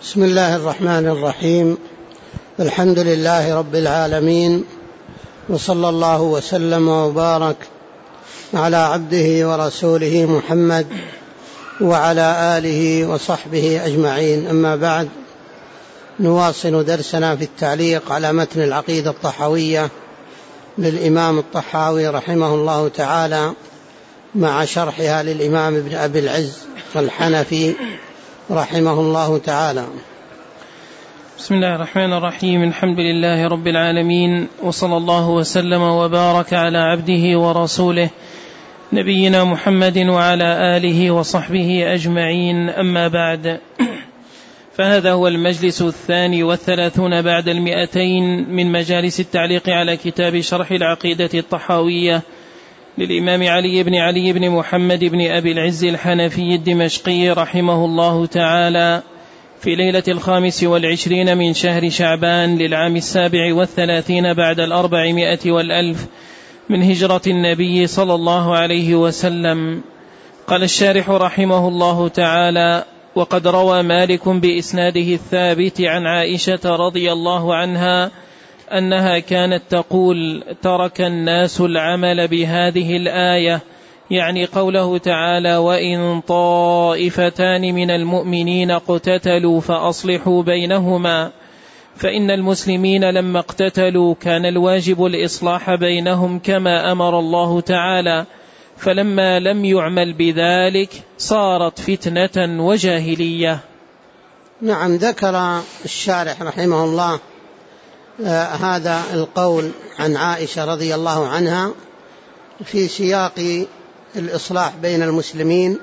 بسم الله الرحمن الرحيم. الحمد لله رب العالمين، وصلى الله وسلم وبارك على عبده ورسوله محمد وعلى آله وصحبه أجمعين. أما بعد، نواصل درسنا في التعليق على متن العقيدة الطحاوية للإمام الطحاوي رحمه الله تعالى، مع شرحها للإمام ابن أبي العز الحنفي رحمه الله تعالى. بسم الله الرحمن الرحيم. الحمد لله رب العالمين، وصلى الله وسلم وبارك على عبده ورسوله نبينا محمد وعلى آله وصحبه أجمعين. أما بعد، فهذا هو المجلس 32 بعد 200 من مجالس التعليق على كتاب شرح العقيدة الطحاوية للإمام علي بن محمد بن أبي العز الحنفي الدمشقي رحمه الله تعالى، في ليلة 25 من شهر شعبان للعام 37 بعد 400 والألف من هجرة النبي صلى الله عليه وسلم. قال الشارح رحمه الله تعالى: وقد روى مالك بإسناده الثابت عن عائشة رضي الله عنها أنها كانت تقول: ترك الناس العمل بهذه الآية، يعني قوله تعالى: وإن طائفتان من المؤمنين اقتتلوا فأصلحوا بينهما، فإن المسلمين لما اقتتلوا كان الواجب الإصلاح بينهم كما أمر الله تعالى، فلما لم يعمل بذلك صارت فتنة وجاهلية. نعم، ذكر الشارح رحمه الله هذا القول عن عائشة رضي الله عنها في سياق الإصلاح بين المسلمين،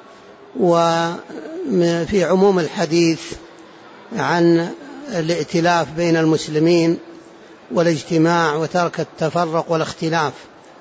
وفي عموم الحديث عن الائتلاف بين المسلمين والاجتماع وترك التفرق والاختلاف.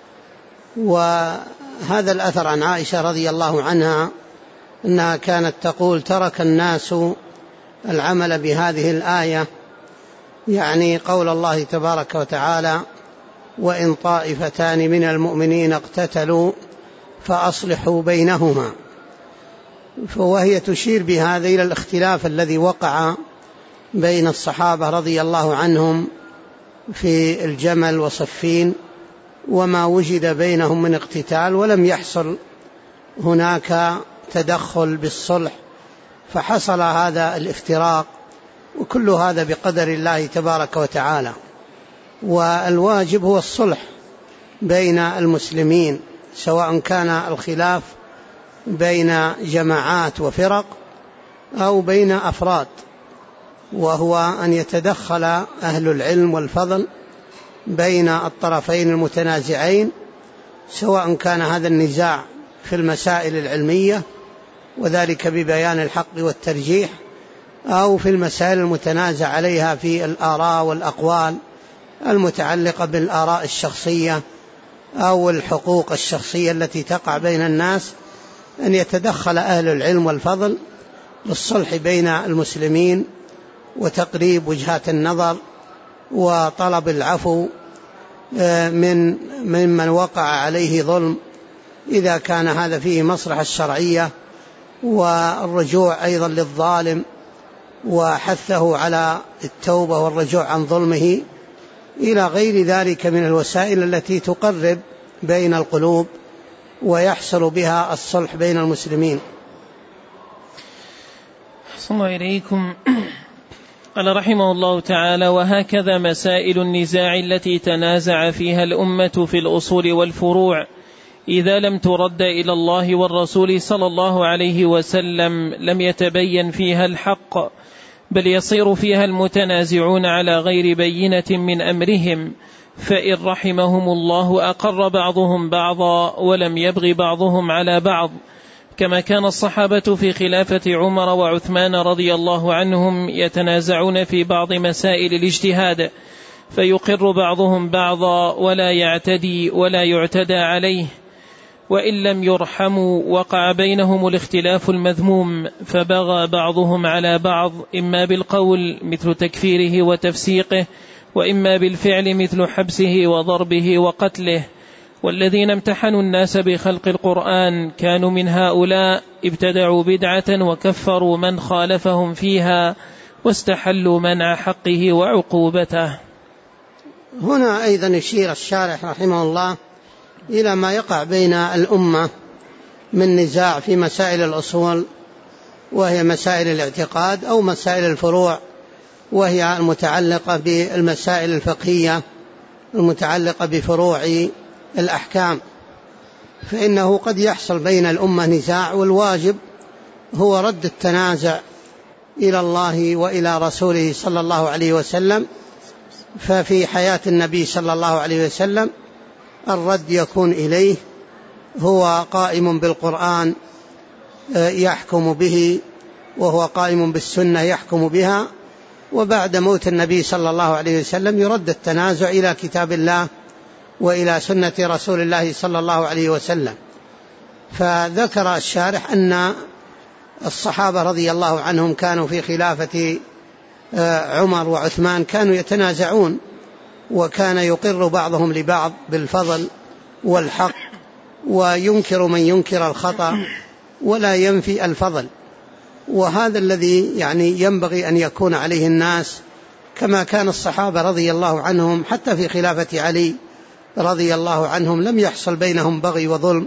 وهذا الأثر عن عائشة رضي الله عنها أنها كانت تقول: ترك الناس العمل بهذه الآية، يعني قول الله تبارك وتعالى: وإن طائفتان من المؤمنين اقتتلوا فأصلحوا بينهما. وهي تشير بهذا إلى الاختلاف الذي وقع بين الصحابة رضي الله عنهم في الجمل وصفين، وما وجد بينهم من اقتتال، ولم يحصل هناك تدخل بالصلح، فحصل هذا الافتراق، وكل هذا بقدر الله تبارك وتعالى. والواجب هو الصلح بين المسلمين، سواء كان الخلاف بين جماعات وفرق أو بين أفراد، وهو أن يتدخل أهل العلم والفضل بين الطرفين المتنازعين، سواء كان هذا النزاع في المسائل العلمية وذلك ببيان الحق والترجيح، أو في المسائل المتنازع عليها في الآراء والأقوال المتعلقة بالآراء الشخصية أو الحقوق الشخصية التي تقع بين الناس، أن يتدخل أهل العلم والفضل للصلح بين المسلمين وتقريب وجهات النظر وطلب العفو ممن وقع عليه ظلم، إذا كان هذا فيه مصلحة الشرعية، والرجوع أيضا للظالم وحثه على التوبة والرجوع عن ظلمه، إلى غير ذلك من الوسائل التي تقرب بين القلوب ويحصل بها الصلح بين المسلمين. أحسن الله إليكم. قال رحمه الله تعالى: وهكذا مسائل النزاع التي تنازع فيها الأمة في الأصول والفروع، إذا لم ترد إلى الله والرسول صلى الله عليه وسلم لم يتبين فيها الحق، بل يصير فيها المتنازعون على غير بينة من أمرهم، فإن رحمهم الله أقر بعضهم بعضا ولم يبغ بعضهم على بعض، كما كان الصحابة في خلافة عمر وعثمان رضي الله عنهم يتنازعون في بعض مسائل الاجتهاد، فيقر بعضهم بعضا ولا يعتدي ولا يعتدى عليه، وإن لم يرحموا وقع بينهم الاختلاف المذموم، فبغى بعضهم على بعض، إما بالقول مثل تكفيره وتفسيقه، وإما بالفعل مثل حبسه وضربه وقتله، والذين امتحنوا الناس بخلق القرآن كانوا من هؤلاء ابتدعوا بدعة وكفروا من خالفهم فيها واستحلوا منع حقه وعقوبته. هنا أيضا يشير الشارح رحمه الله إلى ما يقع بين الأمة من نزاع في مسائل الأصول، وهي مسائل الاعتقاد، أو مسائل الفروع وهي المتعلقة بالمسائل الفقهية المتعلقة بفروع الأحكام. فإنه قد يحصل بين الأمة نزاع، والواجب هو رد التنازع إلى الله وإلى رسوله صلى الله عليه وسلم. ففي حياة النبي صلى الله عليه وسلم الرد يكون إليه، هو قائم بالقرآن يحكم به، وهو قائم بالسنة يحكم بها. وبعد موت النبي صلى الله عليه وسلم يرد التنازع إلى كتاب الله وإلى سنة رسول الله صلى الله عليه وسلم. فذكر الشارح أن الصحابة رضي الله عنهم كانوا في خلافة عمر وعثمان كانوا يتنازعون، وكان يقر بعضهم لبعض بالفضل والحق، وينكر من ينكر الخطأ ولا ينفي الفضل. وهذا الذي يعني ينبغي أن يكون عليه الناس، كما كان الصحابة رضي الله عنهم حتى في خلافة علي رضي الله عنهم لم يحصل بينهم بغي وظلم،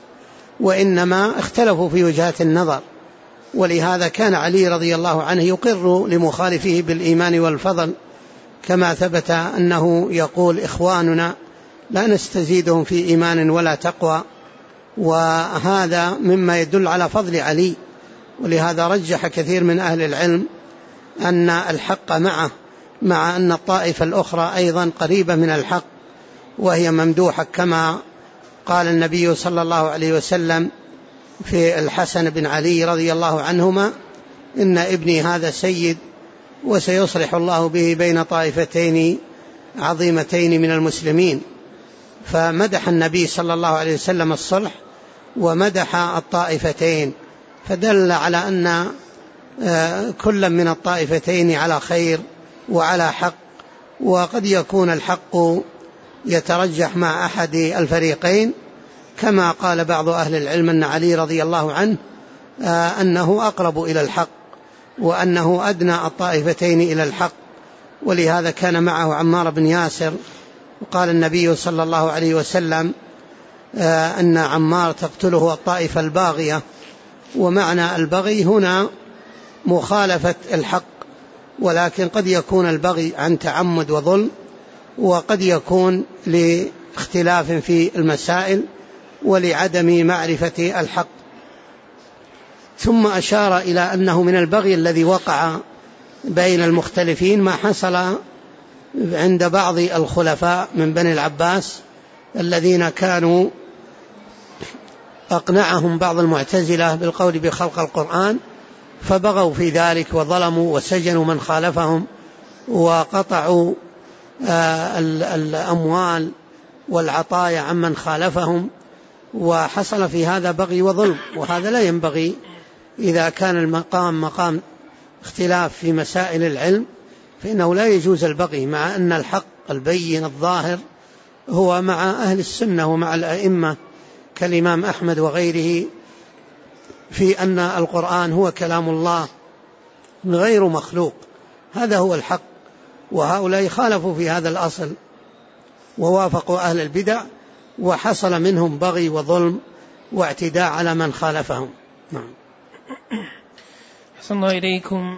وإنما اختلفوا في وجهات النظر. ولهذا كان علي رضي الله عنه يقر لمخالفه بالإيمان والفضل، كما ثبت أنه يقول: إخواننا لا نستزيدهم في إيمان ولا تقوى. وهذا مما يدل على فضل علي. ولهذا رجح كثير من أهل العلم أن الحق معه، مع أن الطائفة الأخرى أيضا قريبة من الحق وهي ممدوحة، كما قال النبي صلى الله عليه وسلم في الحسن بن علي رضي الله عنهما: إن ابني هذا سيد وسيصلح الله به بين طائفتين عظيمتين من المسلمين. فمدح النبي صلى الله عليه وسلم الصلح ومدح الطائفتين، فدل على أن كل من الطائفتين على خير وعلى حق. وقد يكون الحق يترجح مع أحد الفريقين، كما قال بعض أهل العلم أن علي رضي الله عنه أنه أقرب إلى الحق، وأنه أدنى الطائفتين إلى الحق. ولهذا كان معه عمار بن ياسر، وقال النبي صلى الله عليه وسلم أن عمار تقتله الطائفة الباغية. ومعنى البغي هنا مخالفة الحق، ولكن قد يكون البغي عن تعمد وظلم، وقد يكون لاختلاف في المسائل ولعدم معرفة الحق. ثم أشار إلى أنه من البغي الذي وقع بين المختلفين ما حصل عند بعض الخلفاء من بني العباس الذين كانوا أقنعهم بعض المعتزلة بالقول بخلق القرآن، فبغوا في ذلك وظلموا وسجنوا من خالفهم وقطعوا الأموال والعطايا عمن خالفهم، وحصل في هذا بغي وظلم. وهذا لا ينبغي إذا كان المقام مقام اختلاف في مسائل العلم، فإنه لا يجوز البغي، مع أن الحق البين الظاهر هو مع أهل السنة ومع الأئمة كالإمام أحمد وغيره في أن القرآن هو كلام الله غير مخلوق. هذا هو الحق. وهؤلاء خالفوا في هذا الأصل ووافقوا أهل البدع، وحصل منهم بغي وظلم واعتداء على من خالفهم. نعم. أحسن الله إليكم.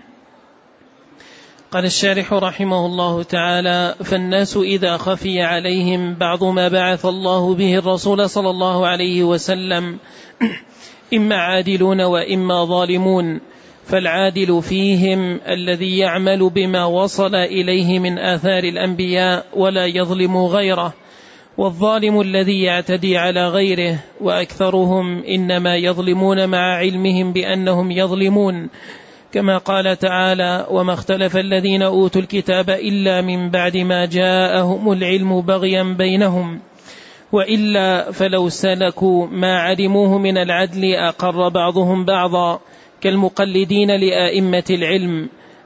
قال الشارح رحمه الله تعالى: فالناس إذا خفي عليهم بعض ما بعث الله به الرسول صلى الله عليه وسلم إما عادلون وإما ظالمون، فالعادل فيهم الذي يعمل بما وصل إليه من آثار الأنبياء ولا يظلم غيره، والظالم الذي يعتدي على غيره، وأكثرهم إنما يظلمون مع علمهم بأنهم يظلمون، كما قال تعالى: وما اختلف الذين أوتوا الكتاب إلا من بعد ما جاءهم العلم بغيا بينهم، وإلا فلو سلكوا ما علموه من العدل أقر بعضهم بعضا كالمقلدين لآئمة العلم،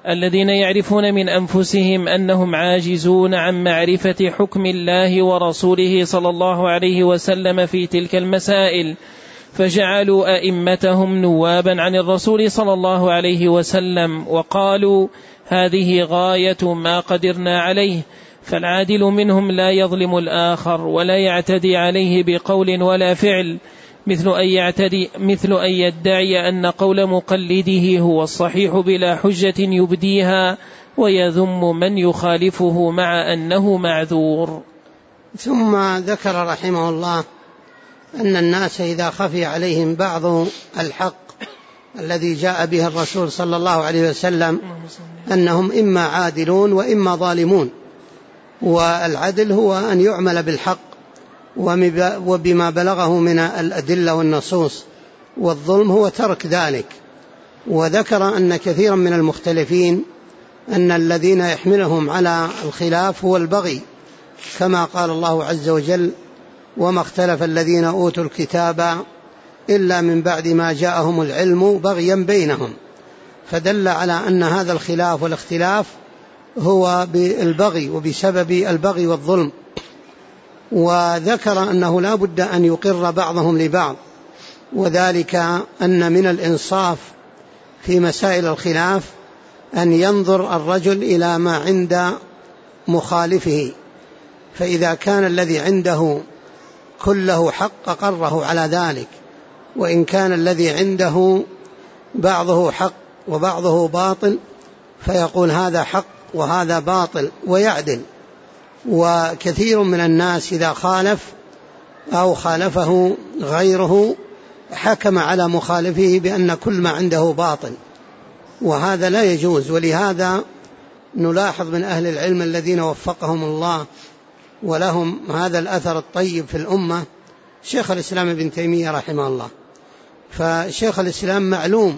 الذين يعرفون من أنفسهم أنهم عاجزون عن معرفة حكم الله ورسوله صلى الله عليه وسلم في تلك المسائل، فجعلوا أئمتهم نوابا عن الرسول صلى الله عليه وسلم، وقالوا هذه غاية ما قدرنا عليه. فالعادل منهم لا يظلم الآخر ولا يعتدي عليه بقول ولا فعل، مثل أن يدعي أن قول مقلده هو الصحيح بلا حجة يبديها، ويذم من يخالفه مع أنه معذور. ثم ذكر رحمه الله أن الناس إذا خفي عليهم بعض الحق الذي جاء به الرسول صلى الله عليه وسلم أنهم إما عادلون وإما ظالمون، والعدل هو أن يعمل بالحق وبما بلغه من الأدلة والنصوص، والظلم هو ترك ذلك. وذكر أن كثيرا من المختلفين أن الذين يحملهم على الخلاف هو البغي، كما قال الله عز وجل وما اختلف الذين أوتوا الكتاب إلا من بعد ما جاءهم العلم بغيا بينهم، فدل على أن هذا الخلاف والاختلاف هو بالبغي وبسبب البغي والظلم. وذكر أنه لا بد أن يقر بعضهم لبعض، وذلك أن من الإنصاف في مسائل الخلاف أن ينظر الرجل إلى ما عند مخالفه، فإذا كان الذي عنده كله حق قره على ذلك، وإن كان الذي عنده بعضه حق وبعضه باطل فيقول هذا حق وهذا باطل ويعدل. وكثير من الناس إذا خالف أو خالفه غيره حكم على مخالفه بأن كل ما عنده باطل، وهذا لا يجوز. ولهذا نلاحظ من أهل العلم الذين وفقهم الله ولهم هذا الأثر الطيب في الأمة شيخ الإسلام ابن تيمية رحمه الله. فشيخ الإسلام معلوم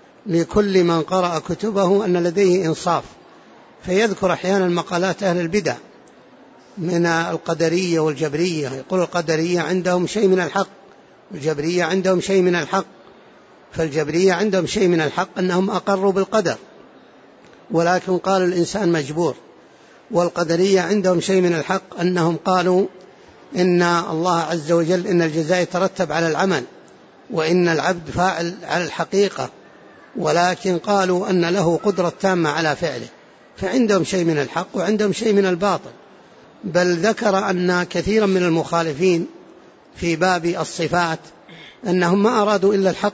لكل من قرأ كتبه أن لديه إنصاف، فيذكر أحيانا مقالات أهل البدع من القدرية والجبرية، يقول القدرية عندهم شيء من الحق، الجبرية عندهم شيء من الحق. فالجبرية عندهم شيء من الحق أنهم أقروا بالقدر ولكن قالوا الإنسان مجبور، والقدرية عندهم شيء من الحق أنهم قالوا إن الله عز وجل إن الجزاء يترتب على العمل وإن العبد فاعل على الحقيقة، ولكن قالوا أن له قدرة تامة على فعله. فعندهم شيء من الحق وعندهم شيء من الباطل. بل ذكر أن كثيرا من المخالفين في باب الصفات أنهم ما أرادوا إلا الحق،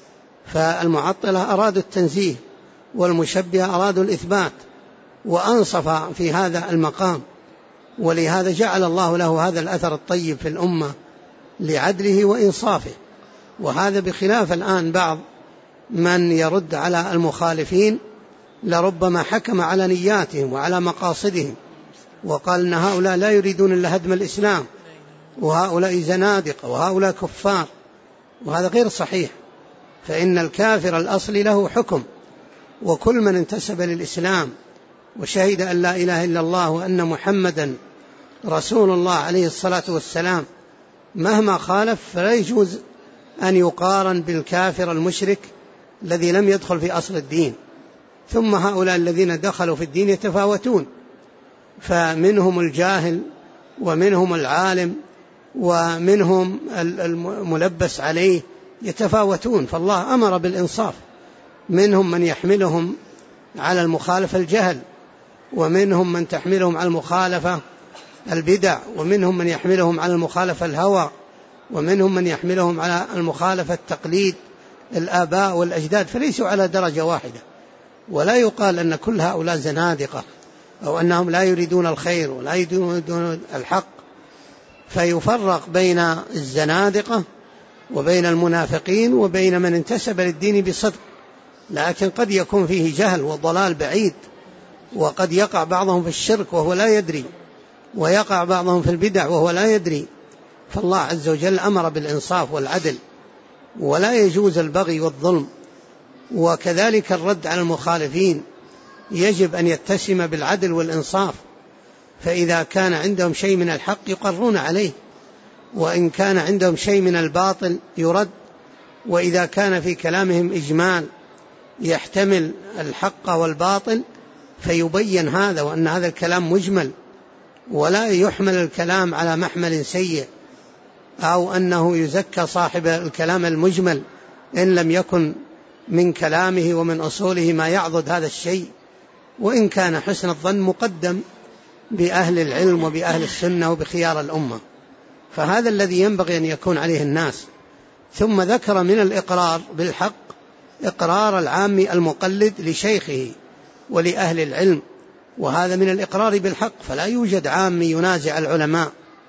فالمعطلة أرادوا التنزيه والمشبهة أرادوا الإثبات، وأنصف في هذا المقام. ولهذا جعل الله له هذا الأثر الطيب في الأمة لعدله وإنصافه. وهذا بخلاف الآن بعض من يرد على المخالفين لربما حكم على نياتهم وعلى مقاصدهم وقال إن هؤلاء لا يريدون إلا هدم الإسلام وهؤلاء زنادقة وهؤلاء كفار، وهذا غير صحيح. فإن الكافر الأصلي له حكم، وكل من انتسب للإسلام وشهد أن لا إله إلا الله وأن محمدا رسول الله عليه الصلاة والسلام مهما خالف فلا يجوز أن يقارن بالكافر المشرك الذي لم يدخل في أصل الدين. ثم هؤلاء الذين دخلوا في الدين يتفاوتون، فمنهم الجاهل ومنهم العالم ومنهم الملبس عليه، يتفاوتون. فالله أمر بالإنصاف، منهم من يحملهم على المخالفة الجهل، ومنهم من تحملهم على المخالفة البدع، ومنهم من يحملهم على المخالفة الهوى، ومنهم من يحملهم على المخالفة التقليد الآباء والأجداد، فليسوا على درجة واحدة. ولا يقال أن كل هؤلاء زنادقة أو أنهم لا يريدون الخير ولا يريدون الحق، فيفرق بين الزنادقة وبين المنافقين وبين من انتسب للدين بصدق. لكن قد يكون فيه جهل وضلال بعيد، وقد يقع بعضهم في الشرك وهو لا يدري، ويقع بعضهم في البدع وهو لا يدري. فالله عز وجل أمر بالإنصاف والعدل، ولا يجوز البغي والظلم. وكذلك الرد على المخالفين يجب أن يتسم بالعدل والإنصاف، فإذا كان عندهم شيء من الحق يقرون عليه، وإن كان عندهم شيء من الباطل يرد، وإذا كان في كلامهم إجمال يحتمل الحق والباطل فيبين هذا، وأن هذا الكلام مجمل ولا يحمل الكلام على محمل سيء، أو أنه يزكى صاحب الكلام المجمل إن لم يكن من كلامه ومن أصوله ما يعضد هذا الشيء، وإن كان حسن الظن مقدم بأهل العلم وبأهل السنة وبخيار الأمة. فهذا الذي ينبغي أن يكون عليه الناس. ثم ذكر من الإقرار بالحق إقرار العام المقلد لشيخه ولأهل العلم، وهذا من الإقرار بالحق، فلا يوجد عام ينازع العلماء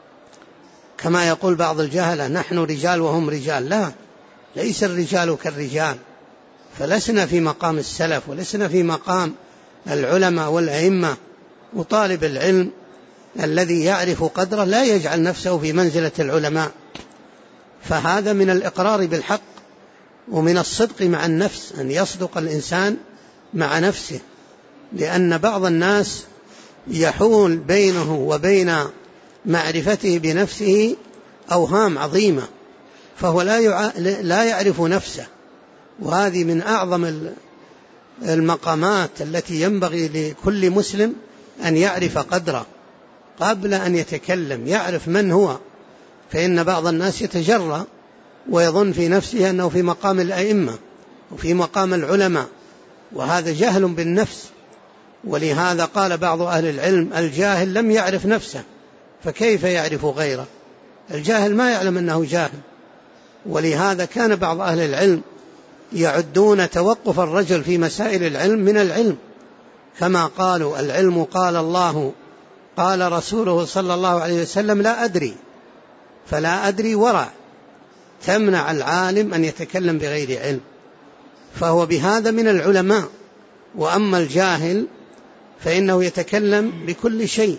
كما يقول بعض الجهلة نحن رجال وهم رجال. لا، ليس الرجال كالرجال، فلسنا في مقام السلف ولسنا في مقام العلماء والأئمة. وطالب العلم الذي يعرف قدره لا يجعل نفسه في منزلة العلماء. فهذا من الإقرار بالحق ومن الصدق مع النفس، أن يصدق الإنسان مع نفسه، لأن بعض الناس يحول بينه وبين معرفته بنفسه أوهام عظيمة، فهو لا يعرف نفسه. وهذه من أعظم المقامات التي ينبغي لكل مسلم أن يعرف قدره قبل أن يتكلم، يعرف من هو. فإن بعض الناس يتجرأ ويظن في نفسه أنه في مقام الأئمة وفي مقام العلماء، وهذا جهل بالنفس. ولهذا قال بعض أهل العلم الجاهل لم يعرف نفسه فكيف يعرف غيره؟ الجاهل ما يعلم أنه جاهل. ولهذا كان بعض أهل العلم يعدون توقف الرجل في مسائل العلم من العلم، كما قالوا العلم قال الله قال رسوله صلى الله عليه وسلم لا أدري، فلا أدري ورع تمنع العالم أن يتكلم بغير علم، فهو بهذا من العلماء. وأما الجاهل فإنه يتكلم بكل شيء.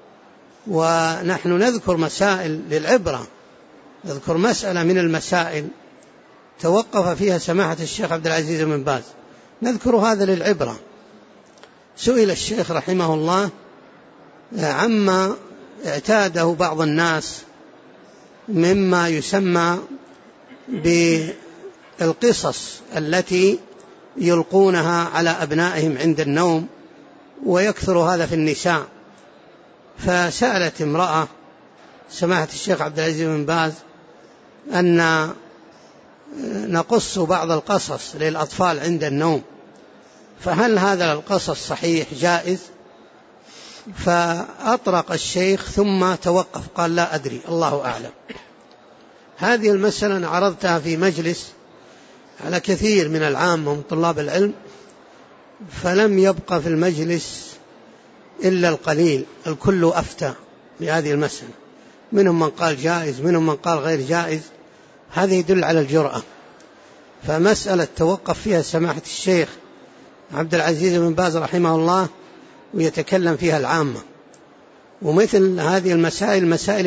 ونحن نذكر مسائل للعبرة، نذكر مسألة من المسائل توقف فيها سماحة الشيخ عبد العزيز بن باز، نذكر هذا للعبرة. سئل الشيخ رحمه الله عما اعتاده بعض الناس مما يسمى بالقصص التي يلقونها على أبنائهم عند النوم، ويكثر هذا في النساء. فسألت امرأة سماحة الشيخ عبد العزيز بن باز أن نقص بعض القصص للأطفال عند النوم، فهل هذا القصص صحيح جائز؟ فأطرق الشيخ ثم توقف قال لا أدري الله أعلم. هذه المسألة أنا عرضتها في مجلس على كثير من العامة ومن طلاب العلم، فلم يبقى في المجلس إلا القليل، الكل أفتى بهذه المسألة، منهم من قال جائز منهم من قال غير جائز. هذا يدل على الجرأة. فمسألة توقف فيها سماحة الشيخ عبد العزيز بن باز رحمه الله ويتكلم فيها العامة. ومثل هذه المسائل مسائل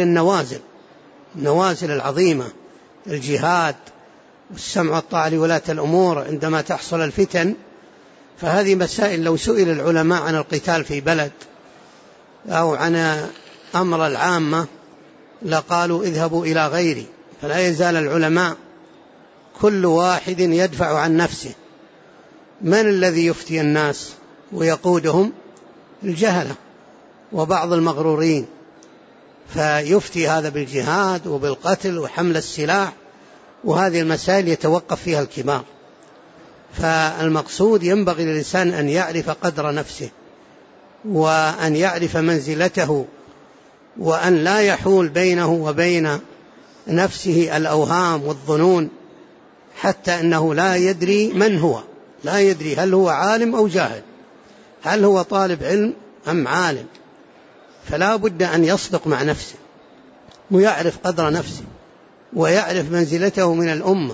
النوازل العظيمة، الجهاد والسمع والطاعة لولاة الأمور عندما تحصل الفتن، فهذه مسائل لو سئل العلماء عن القتال في بلد أو عن أمر العامة لقالوا اذهبوا إلى غيري. فلا يزال العلماء كل واحد يدفع عن نفسه. من الذي يفتي الناس ويقودهم؟ الجهلة وبعض المغرورين، فيفتي هذا بالجهاد وبالقتل وحمل السلاح، وهذه المسائل يتوقف فيها الكبار. فالمقصود ينبغي للإنسان أن يعرف قدر نفسه وأن يعرف منزلته، وأن لا يحول بينه وبين نفسه الأوهام والظنون، حتى أنه لا يدري من هو، لا يدري هل هو عالم أو جاهل، هل هو طالب علم أم عالم. فلا بد أن يصدق مع نفسه ويعرف قدر نفسه ويعرف منزلته من الأمة،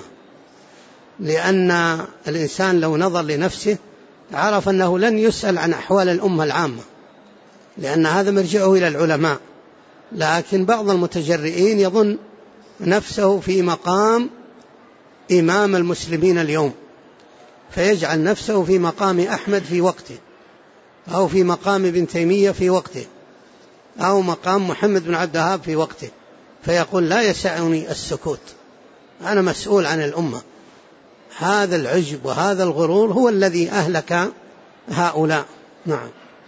لأن الإنسان لو نظر لنفسه عرف أنه لن يسأل عن أحوال الأمة العامة، لأن هذا مرجعه إلى العلماء. لكن بعض المتجرئين يظن نفسه في مقام إمام المسلمين اليوم، فيجعل نفسه في مقام أحمد في وقته، أو في مقام ابن تيمية في وقته، أو مقام محمد بن عبد الوهاب في وقته، فيقول لا يسعني السكوت، أنا مسؤول عن الأمة، هذا العجب وهذا الغرور هو الذي أهلك هؤلاء. نعم.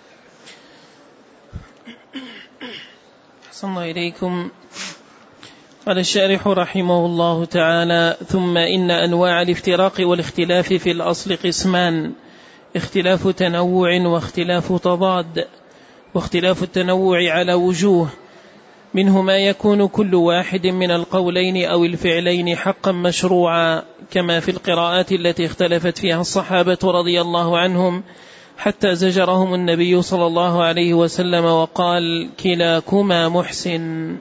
أحسن الله إليكم. قال الشارح رحمه الله تعالى: ثم إن أنواع الافتراق والاختلاف في الأصل قسمان: اختلاف تنوع واختلاف تضاد. واختلاف التنوع على وجوه: منه ما يكون كل واحد من القولين أو الفعلين حقا مشروعا، كما في القراءات التي اختلفت فيها الصحابة رضي الله عنهم حتى زجرهم النبي صلى الله عليه وسلم وقال: كلاكما محسن.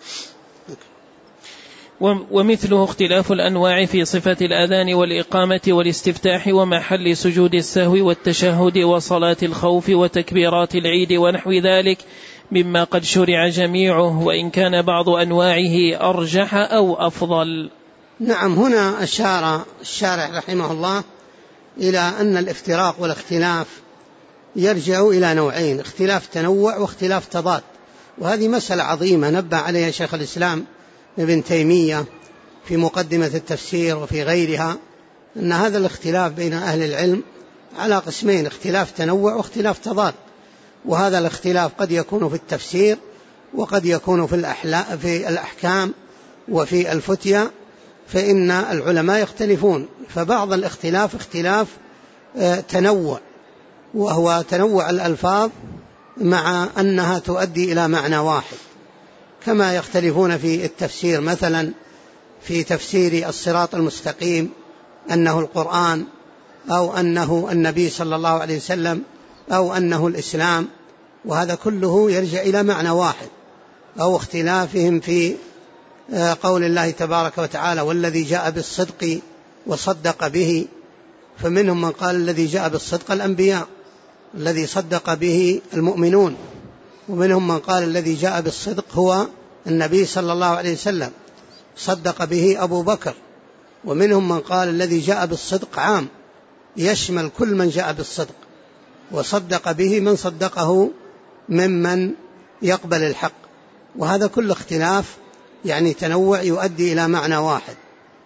ومثله اختلاف الأنواع في صفة الأذان والإقامة والاستفتاح ومحل سجود السهو والتشهد وصلاة الخوف وتكبيرات العيد ونحو ذلك مما قد شرع جميعه، وإن كان بعض أنواعه أرجح أو أفضل. نعم. هنا أشار الشارح رحمه الله إلى أن الافتراق والاختلاف يرجع إلى نوعين: اختلاف تنوع واختلاف تضاد. وهذه مسألة عظيمة نبه عليها شيخ الإسلام ابن تيمية في مقدمة التفسير وفي غيرها، أن هذا الاختلاف بين أهل العلم على قسمين: اختلاف تنوع واختلاف تضاد. وهذا الاختلاف قد يكون في التفسير وقد يكون في الأحكام وفي الفتية، فإن العلماء يختلفون. فبعض الاختلاف اختلاف تنوع، وهو تنوع الألفاظ مع أنها تؤدي إلى معنى واحد، كما يختلفون في التفسير، مثلا في تفسير الصراط المستقيم أنه القرآن، أو أنه النبي صلى الله عليه وسلم، أو أنه الإسلام، وهذا كله يرجع إلى معنى واحد. أو اختلافهم في قول الله تبارك وتعالى: والذي جاء بالصدق وصدق به، فمنهم من قال الذي جاء بالصدق الأنبياء الذي صدق به المؤمنون، ومنهم من قال الذي جاء بالصدق هو النبي صلى الله عليه وسلم صدق به أبو بكر، ومنهم من قال الذي جاء بالصدق عام يشمل كل من جاء بالصدق، وصدق به من صدقه ممن يقبل الحق. وهذا كل اختلاف يعني تنوع يؤدي إلى معنى واحد.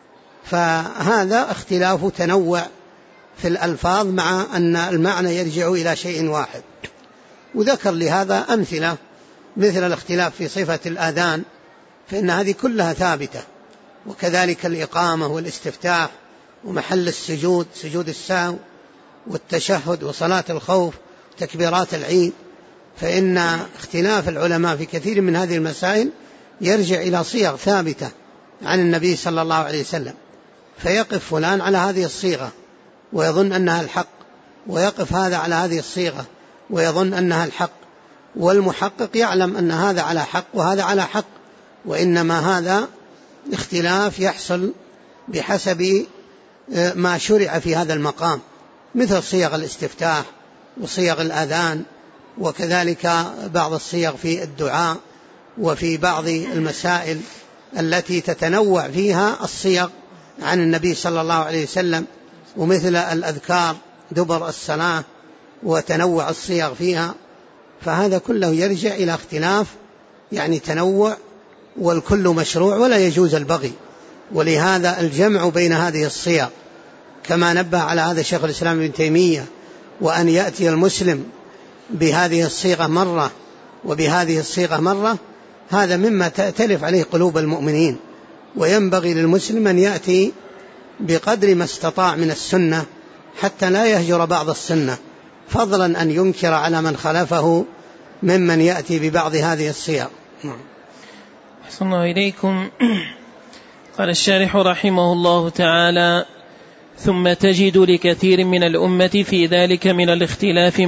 فهذا اختلاف تنوع في الألفاظ مع أن المعنى يرجع إلى شيء واحد. وذكر لهذا أمثلة، مثل الاختلاف في صفة الآذان، فإن هذه كلها ثابتة، وكذلك الإقامة والاستفتاح ومحل السجود، سجود السهو والتشهد وصلاة الخوف تكبيرات العيد. فإن اختلاف العلماء في كثير من هذه المسائل يرجع إلى صيغ ثابتة عن النبي صلى الله عليه وسلم، فيقف فلان على هذه الصيغة ويظن أنها الحق، ويقف هذا على هذه الصيغة ويظن أنها الحق، والمحقق يعلم أن هذا على حق وهذا على حق، وإنما هذا اختلاف يحصل بحسب ما شرع في هذا المقام، مثل صيغ الاستفتاح وصيغ الأذان، وكذلك بعض الصيغ في الدعاء، وفي بعض المسائل التي تتنوع فيها الصيغ عن النبي صلى الله عليه وسلم، ومثل الأذكار دبر الصلاة وتنوع الصيغ فيها. فهذا كله يرجع إلى اختلاف يعني تنوع، والكل مشروع ولا يجوز البغي. ولهذا الجمع بين هذه الصيغ كما نبه على هذا شيخ الإسلام ابن تيمية، وأن يأتي المسلم بهذه الصيغة مرة وبهذه الصيغة مرة، هذا مما تأتلف عليه قلوب المؤمنين. وينبغي للمسلم أن يأتي بقدر ما استطاع من السنة حتى لا يهجر بعض السنة، فضلا أن ينكر على من خلفه ممن يأتي ببعض هذه الصيغ. أحسن الله إليكم. قال الشارح رحمه الله تعالى: ثم تجد لكثير من الأمة في ذلك من الاختلاف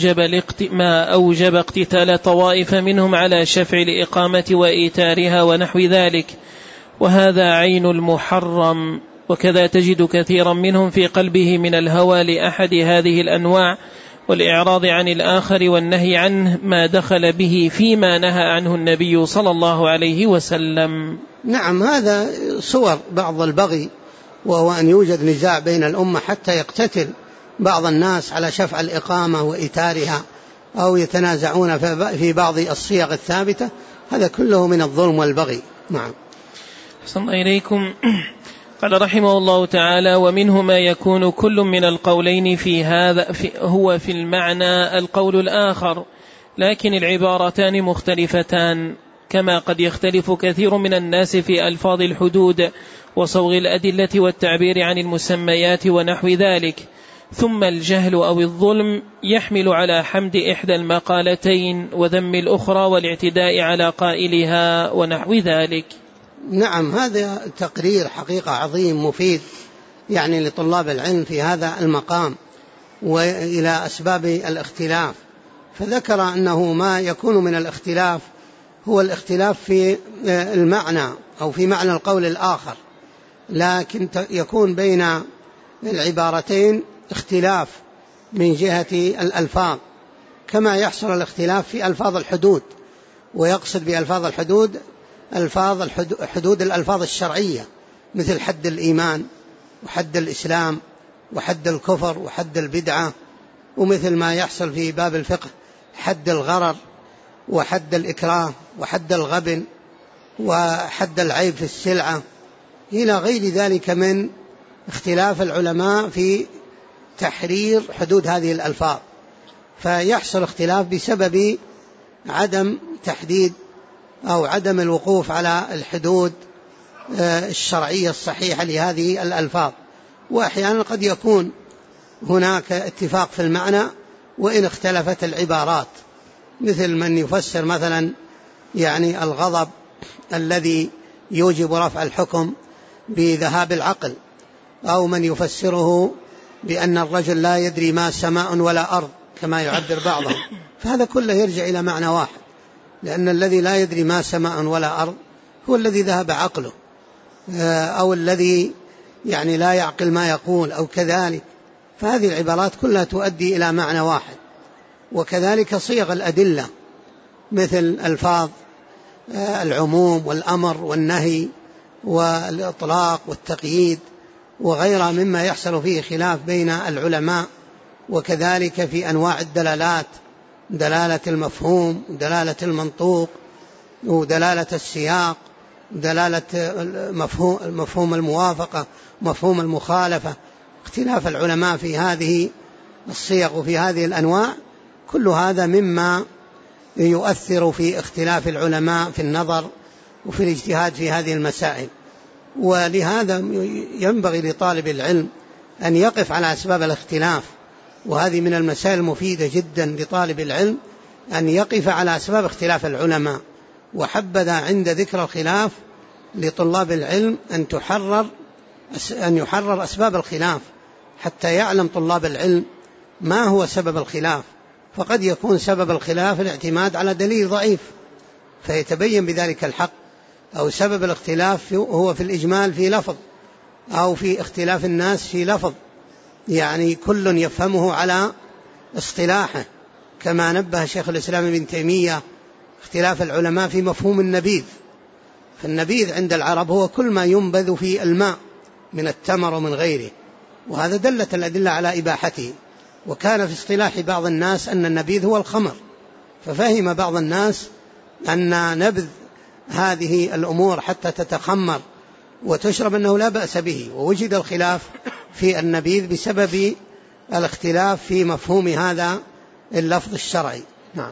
ما أوجب اقتتال طوائف منهم على شفع الإقامة وإيتارها ونحو ذلك، وهذا عين المحرم. وكذا تجد كثيرا منهم في قلبه من الهوى لأحد هذه الأنواع والإعراض عن الآخر والنهي عنه ما دخل به فيما نهى عنه النبي صلى الله عليه وسلم. نعم، هذا صور بعض البغي، وهو أن يوجد نزاع بين الأمة حتى يقتتل بعض الناس على شفع الإقامة وإيتارها، أو يتنازعون في بعض الصيغ الثابتة. هذا كله من الظلم والبغي. نعم. أحسن إليكم. قال رحمه الله تعالى: ومنه ما يكون كل من القولين في هذا هو في المعنى القول الآخر، لكن العبارتان مختلفتان، كما قد يختلف كثير من الناس في ألفاظ الحدود وصوغ الأدلة والتعبير عن المسميات ونحو ذلك. ثم الجهل أو الظلم يحمل على حمد إحدى المقالتين وذم الأخرى والاعتداء على قائلها ونحو ذلك. نعم، هذا تقرير حقيقة عظيم مفيد يعني لطلاب العلم في هذا المقام وإلى أسباب الاختلاف. فذكر أنه ما يكون من الاختلاف هو الاختلاف في المعنى أو في معنى القول الآخر، لكن يكون بين العبارتين اختلاف من جهة الألفاظ، كما يحصل الاختلاف في ألفاظ الحدود. ويقصد بألفاظ الحدود حدود الألفاظ الشرعية، مثل حد الإيمان وحد الإسلام وحد الكفر وحد البدعة، ومثل ما يحصل في باب الفقه حد الغرر وحد الإكراه وحد الغبن وحد العيب في السلعة، إلى غير ذلك من اختلاف العلماء في تحرير حدود هذه الألفاظ. فيحصل اختلاف بسبب عدم تحديد أو عدم الوقوف على الحدود الشرعية الصحيحة لهذه الألفاظ. وأحيانا قد يكون هناك اتفاق في المعنى وإن اختلفت العبارات، مثل من يفسر مثلا يعني الغضب الذي يوجب رفع الحكم بذهاب العقل، أو من يفسره بأن الرجل لا يدري ما سماء ولا أرض كما يعبر بعضهم. فهذا كله يرجع إلى معنى واحد، لأن الذي لا يدري ما سماء ولا أرض هو الذي ذهب عقله، أو الذي يعني لا يعقل ما يقول أو كذلك. فهذه العبارات كلها تؤدي إلى معنى واحد. وكذلك صيغ الأدلة مثل ألفاظ العموم والأمر والنهي والإطلاق والتقييد وغيرها مما يحصل فيه خلاف بين العلماء. وكذلك في أنواع الدلالات، دلالة المفهوم ودلالة المنطوق ودلالة السياق، دلالة مفهوم الموافقة، مفهوم المخالفة. اختلاف العلماء في هذه الصيغ وفي هذه الأنواع، كل هذا مما يؤثر في اختلاف العلماء في النظر وفي الاجتهاد في هذه المسائل. ولهذا ينبغي لطالب العلم أن يقف على أسباب الاختلاف، وهذه من المسائل المفيدة جدا لطالب العلم أن يقف على أسباب اختلاف العلماء. وحبذا عند ذكر الخلاف لطلاب العلم أن يحرر أسباب الخلاف حتى يعلم طلاب العلم ما هو سبب الخلاف. فقد يكون سبب الخلاف الاعتماد على دليل ضعيف فيتبين بذلك الحق، أو سبب الاختلاف هو في الإجمال في لفظ، أو في اختلاف الناس في لفظ، يعني كل يفهمه على اصطلاحه، كما نبه شيخ الإسلام ابن تيمية اختلاف العلماء في مفهوم النبيذ. فالنبيذ عند العرب هو كل ما ينبذ في الماء من التمر ومن غيره، وهذا دلت الأدلة على إباحته. وكان في اصطلاح بعض الناس أن النبيذ هو الخمر، ففهم بعض الناس أن نبذ هذه الأمور حتى تتخمر وتشرب أنه لا بأس به. ووجد الخلاف في النبيذ بسبب الاختلاف في مفهوم هذا اللفظ الشرعي. نعم.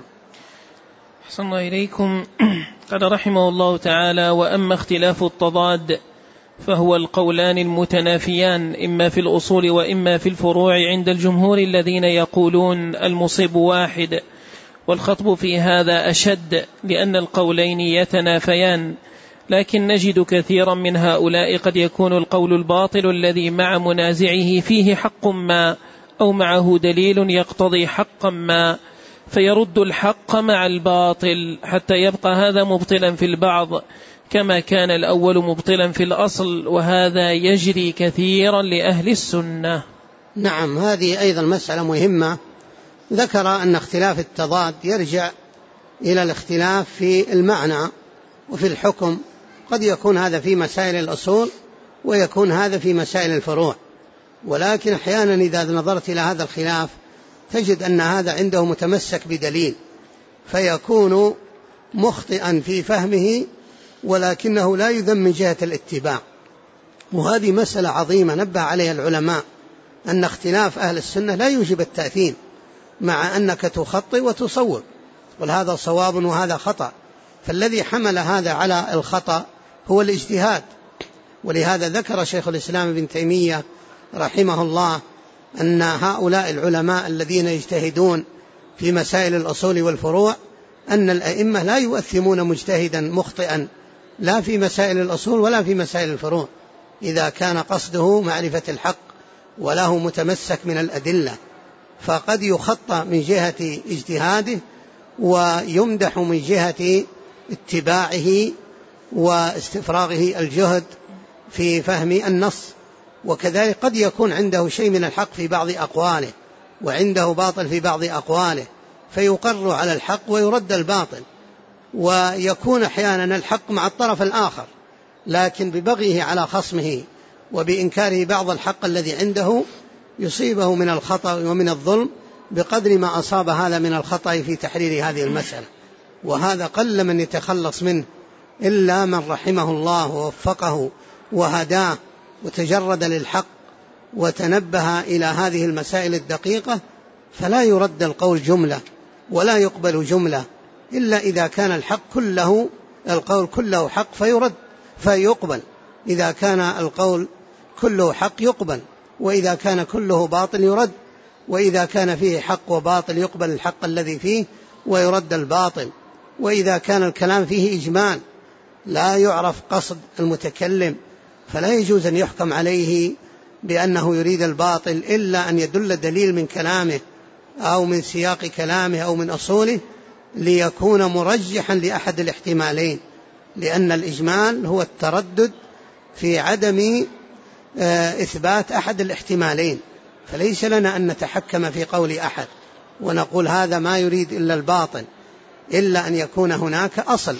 أحسن الله إليكم. قال رحمه الله تعالى: وأما اختلاف التضاد فهو القولان المتنافيان إما في الأصول وإما في الفروع عند الجمهور الذين يقولون المصيب واحد. والخطب في هذا أشد لأن القولين يتنافيان، لكن نجد كثيرا من هؤلاء قد يكون القول الباطل الذي مع منازعه فيه حق ما أو معه دليل يقتضي حقا ما، فيرد الحق مع الباطل حتى يبقى هذا مبطلا في البعض كما كان الأول مبطلا في الأصل، وهذا يجري كثيرا لأهل السنة. نعم، هذه أيضا مسألة مهمة. ذكر أن اختلاف التضاد يرجع إلى الاختلاف في المعنى وفي الحكم. قد يكون هذا في مسائل الأصول ويكون هذا في مسائل الفروع، ولكن أحيانا إذا نظرت إلى هذا الخلاف تجد أن هذا عنده متمسك بدليل فيكون مخطئا في فهمه، ولكنه لا يذم من جهة الاتباع. وهذه مسألة عظيمة نبه عليها العلماء، أن اختلاف أهل السنة لا يوجب التأثيم، مع أنك تخطئ وتصوب، وهذا صواب وهذا خطأ، فالذي حمل هذا على الخطأ هو الاجتهاد. ولهذا ذكر شيخ الإسلام ابن تيمية رحمه الله أن هؤلاء العلماء الذين يجتهدون في مسائل الأصول والفروع أن الأئمة لا يؤثمون مجتهدا مخطئا لا في مسائل الأصول ولا في مسائل الفروع، إذا كان قصده معرفة الحق وله متمسك من الأدلة، فقد يخطأ من جهة اجتهاده ويمدح من جهة اتباعه واستفراغه الجهد في فهم النص. وكذلك قد يكون عنده شيء من الحق في بعض أقواله وعنده باطل في بعض أقواله، فيقر على الحق ويرد الباطل، ويكون أحيانا الحق مع الطرف الآخر، لكن ببغيه على خصمه وبإنكاره بعض الحق الذي عنده يصيبه من الخطأ ومن الظلم بقدر ما أصاب هذا من الخطأ في تحرير هذه المسألة. وهذا قل من يتخلص منه إلا من رحمه الله ووفقه وهداه وتجرد للحق وتنبه إلى هذه المسائل الدقيقة، فلا يرد القول جملة ولا يقبل جملة، إلا إذا كان الحق كله القول كله حق فيقبل، إذا كان القول كله حق يقبل، وإذا كان كله باطل يرد، وإذا كان فيه حق وباطل يقبل الحق الذي فيه ويرد الباطل، وإذا كان الكلام فيه إجمال لا يعرف قصد المتكلم فلا يجوز أن يحكم عليه بأنه يريد الباطل إلا أن يدل دليل من كلامه أو من سياق كلامه أو من أصوله ليكون مرجحا لأحد الاحتمالين، لأن الإجمال هو التردد في عدم إثبات أحد الاحتمالين، فليس لنا أن نتحكم في قول أحد ونقول هذا ما يريد إلا الباطل، إلا أن يكون هناك أصل،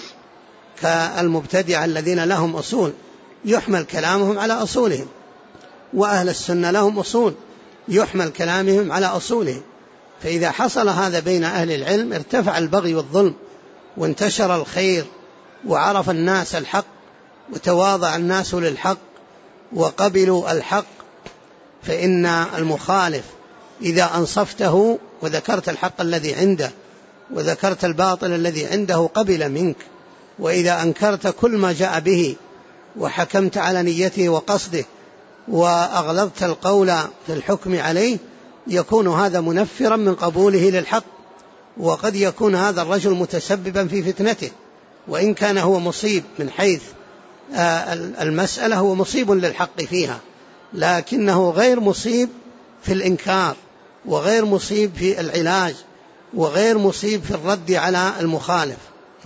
كالمبتدعة الذين لهم أصول يحمل كلامهم على أصولهم، وأهل السنة لهم أصول يحمل كلامهم على أصولهم. فإذا حصل هذا بين أهل العلم ارتفع البغي والظلم وانتشر الخير وعرف الناس الحق وتواضع الناس للحق وقبلوا الحق. فإن المخالف إذا أنصفته وذكرت الحق الذي عنده وذكرت الباطل الذي عنده قبل منك، وإذا أنكرت كل ما جاء به وحكمت على نيته وقصده وأغلظت القول في الحكم عليه يكون هذا منفرا من قبوله للحق، وقد يكون هذا الرجل متسببا في فتنته، وإن كان هو مصيب من حيث المسألة هو مصيب للحق فيها، لكنه غير مصيب في الإنكار وغير مصيب في العلاج وغير مصيب في الرد على المخالف.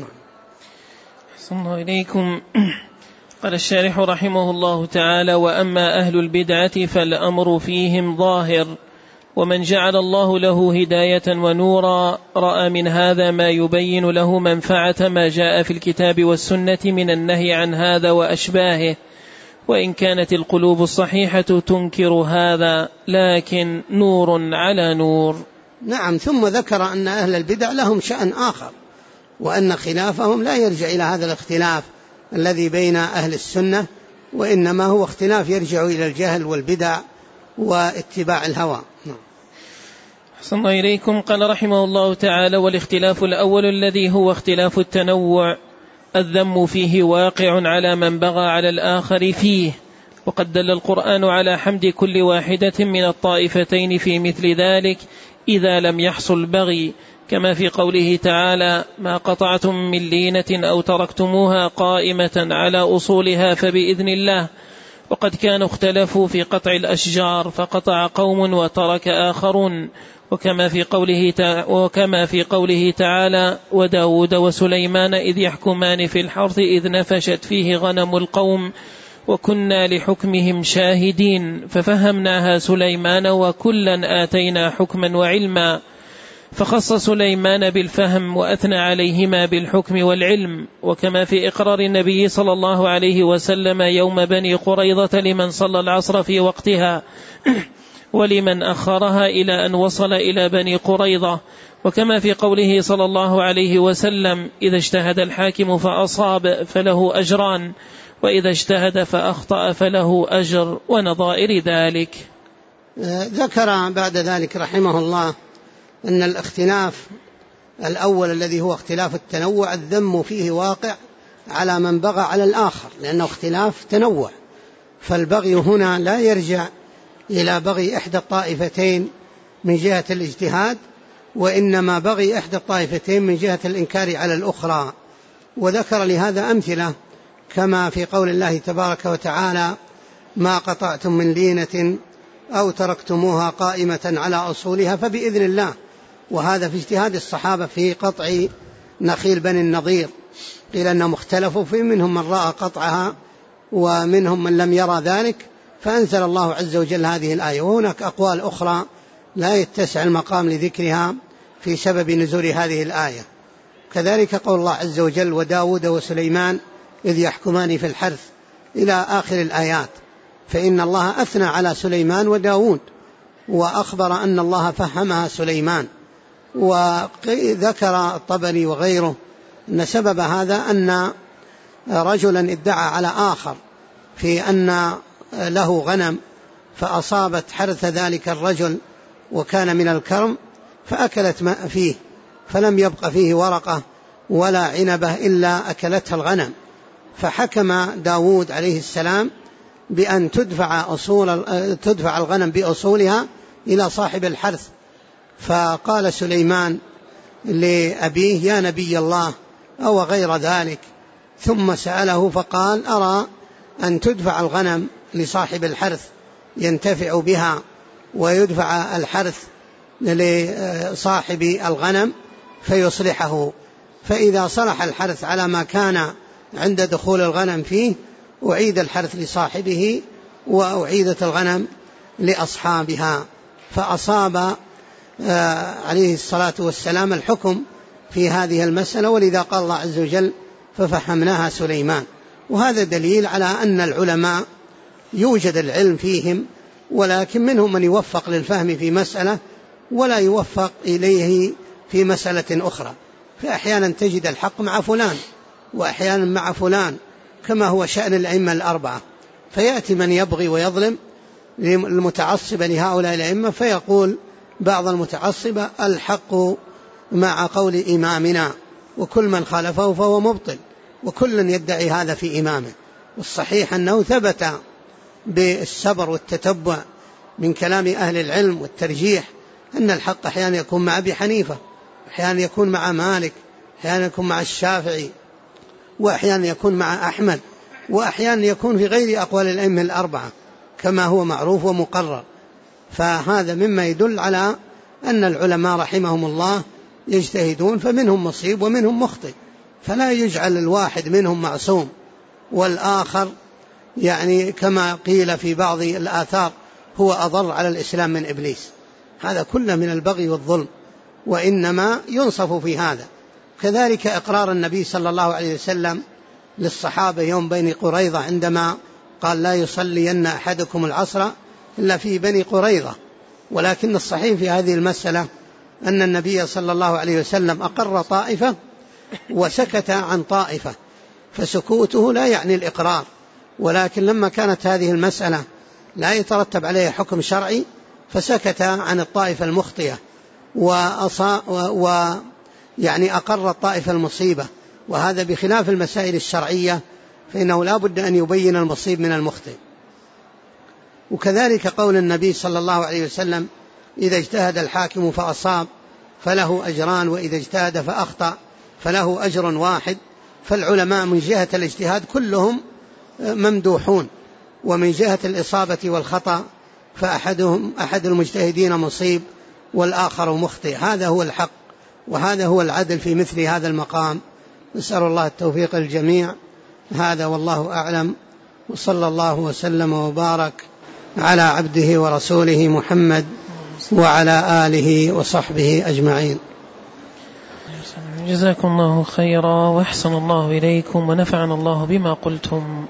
أحسن الله إليكم. قال الشارح رحمه الله تعالى: وأما أهل البدعة فالأمر فيهم ظاهر، ومن جعل الله له هداية ونورا رأى من هذا ما يبين له منفعة ما جاء في الكتاب والسنة من النهي عن هذا وأشباهه، وإن كانت القلوب الصحيحة تنكر هذا، لكن نور على نور. نعم. ثم ذكر أن أهل البدع لهم شأن آخر، وأن خلافهم لا يرجع إلى هذا الاختلاف الذي بين أهل السنة، وإنما هو اختلاف يرجع إلى الجهل والبدع واتباع الهوى. أحسن الله إليكم. قال رحمه الله تعالى: والاختلاف الأول الذي هو اختلاف التنوع الذم فيه واقع على من بغى على الآخر فيه، وقد دل القرآن على حمد كل واحدة من الطائفتين في مثل ذلك إذا لم يحصل بغي، كما في قوله تعالى: ما قطعتم من لينة أو تركتموها قائمة على أصولها فبإذن الله. وقد كانوا اختلفوا في قطع الأشجار فقطع قوم وترك آخرون، وكما في قوله تعالى: وداود وسليمان إذ يحكمان في الحرث إذ نفشت فيه غنم القوم وكنا لحكمهم شاهدين ففهمناها سليمان وكلا آتينا حكما وعلما، فخص سليمان بالفهم وأثنى عليهما بالحكم والعلم. وكما في إقرار النبي صلى الله عليه وسلم يوم بني قريظة لمن صلى العصر في وقتها ولمن أخرها إلى أن وصل إلى بني قريظة. وكما في قوله صلى الله عليه وسلم: إذا اجتهد الحاكم فأصاب فله أجران، وإذا اجتهد فأخطأ فله أجر ونظائر ذلك. ذكر بعد ذلك رحمه الله أن الاختلاف الأول الذي هو اختلاف التنوع الذم فيه واقع على من بغى على الآخر، لأنه اختلاف تنوع، فالبغي هنا لا يرجع إلى بغي إحدى الطائفتين من جهة الاجتهاد، وإنما بغي إحدى الطائفتين من جهة الإنكار على الأخرى. وذكر لهذا أمثلة كما في قول الله تبارك وتعالى: ما قطعتم من لينة أو تركتموها قائمة على أصولها فبإذن الله. وهذا في اجتهاد الصحابة في قطع نخيل بني النضير، قيل أنهم اختلفوا في منهم من رأى قطعها ومنهم من لم يرى ذلك، فأنزل الله عز وجل هذه الآية. وهناك أقوال أخرى لا يتسع المقام لذكرها في سبب نزول هذه الآية. كذلك قول الله عز وجل: وداود وسليمان إذ يحكمان في الحرث إلى آخر الآيات. فإن الله أثنى على سليمان وداود وأخبر أن الله فهمها سليمان. وذكر الطبري وغيره أن سبب هذا أن رجلا ادعى على آخر في أن له غنم فأصابت حرث ذلك الرجل وكان من الكرم فأكلت ما فيه، فلم يبق فيه ورقة ولا عنبة إلا أكلتها الغنم. فحكم داود عليه السلام بأن تدفع الغنم بأصولها إلى صاحب الحرث. فقال سليمان لأبيه: يا نبي الله أو غير ذلك؟ ثم سأله فقال: أرى أن تدفع الغنم لصاحب الحرث ينتفع بها، ويدفع الحرث لصاحب الغنم فيصلحه، فإذا صلح الحرث على ما كان عند دخول الغنم فيه أعيد الحرث لصاحبه وأعيدت الغنم لأصحابها. فأصاب عليه الصلاة والسلام الحكم في هذه المسألة، ولذا قال الله عز وجل: ففهمناها سليمان. وهذا دليل على أن العلماء يوجد العلم فيهم، ولكن منهم من يوفق للفهم في مسألة ولا يوفق إليه في مسألة أخرى. فأحيانا تجد الحق مع فلان وأحيانا مع فلان، كما هو شأن الأئمة الأربعة. فيأتي من يبغي ويظلم المتعصب لهؤلاء الأئمة، فيقول بعض المتعصبة: الحق مع قول إمامنا، وكل من خالفه فهو مبطل، وكل يدعي هذا في إمامه. والصحيح أنه ثبت بالصبر والتتبع من كلام أهل العلم والترجيح أن الحق أحيانا يكون مع أبي حنيفة، أحيانا يكون مع مالك، أحيانا يكون مع الشافعي، وأحيانا يكون مع أحمد، وأحيانا يكون في غير أقوال الأئمة الأربعة كما هو معروف ومقرر. فهذا مما يدل على أن العلماء رحمهم الله يجتهدون، فمنهم مصيب ومنهم مخطئ، فلا يجعل الواحد منهم معصوم والآخر يعني كما قيل في بعض الآثار هو أضر على الإسلام من إبليس. هذا كله من البغي والظلم، وإنما ينصف في هذا. كذلك إقرار النبي صلى الله عليه وسلم للصحابة يوم بني قريظة عندما قال: لا يصلين أحدكم العصر إلا في بني قريظة. ولكن الصحيح في هذه المسألة أن النبي صلى الله عليه وسلم أقر طائفة وسكت عن طائفة، فسكوته لا يعني الإقرار، ولكن لما كانت هذه المسألة لا يترتب عليها حكم شرعي فسكت عن الطائفة المخطئة يعني أقر الطائفة المصيبة. وهذا بخلاف المسائل الشرعية، فإنه لا بد أن يبين المصيب من المخطئ. وكذلك قول النبي صلى الله عليه وسلم: إذا اجتهد الحاكم فأصاب فله أجران، وإذا اجتهد فأخطأ فله أجر واحد. فالعلماء من جهة الاجتهاد كلهم ممدوحون، ومن جهة الإصابة والخطأ أحد المجتهدين مصيب والآخر مخطئ. هذا هو الحق وهذا هو العدل في مثل هذا المقام. نسأل الله التوفيق للجميع. هذا والله أعلم، وصلى الله وسلم وبارك على عبده ورسوله محمد وعلى آله وصحبه أجمعين. جزاكم الله خيرا وأحسن الله إليكم ونفعنا الله بما قلتم.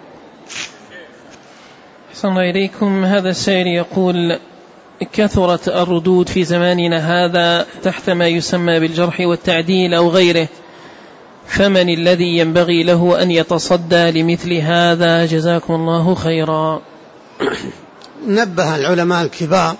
أحسن الله إليكم. هذا السائل يقول: كثرت الردود في زماننا هذا تحت ما يسمى بالجرح والتعديل أو غيره، فمن الذي ينبغي له أن يتصدى لمثل هذا؟ جزاكم الله خيرا. نبه العلماء الكبار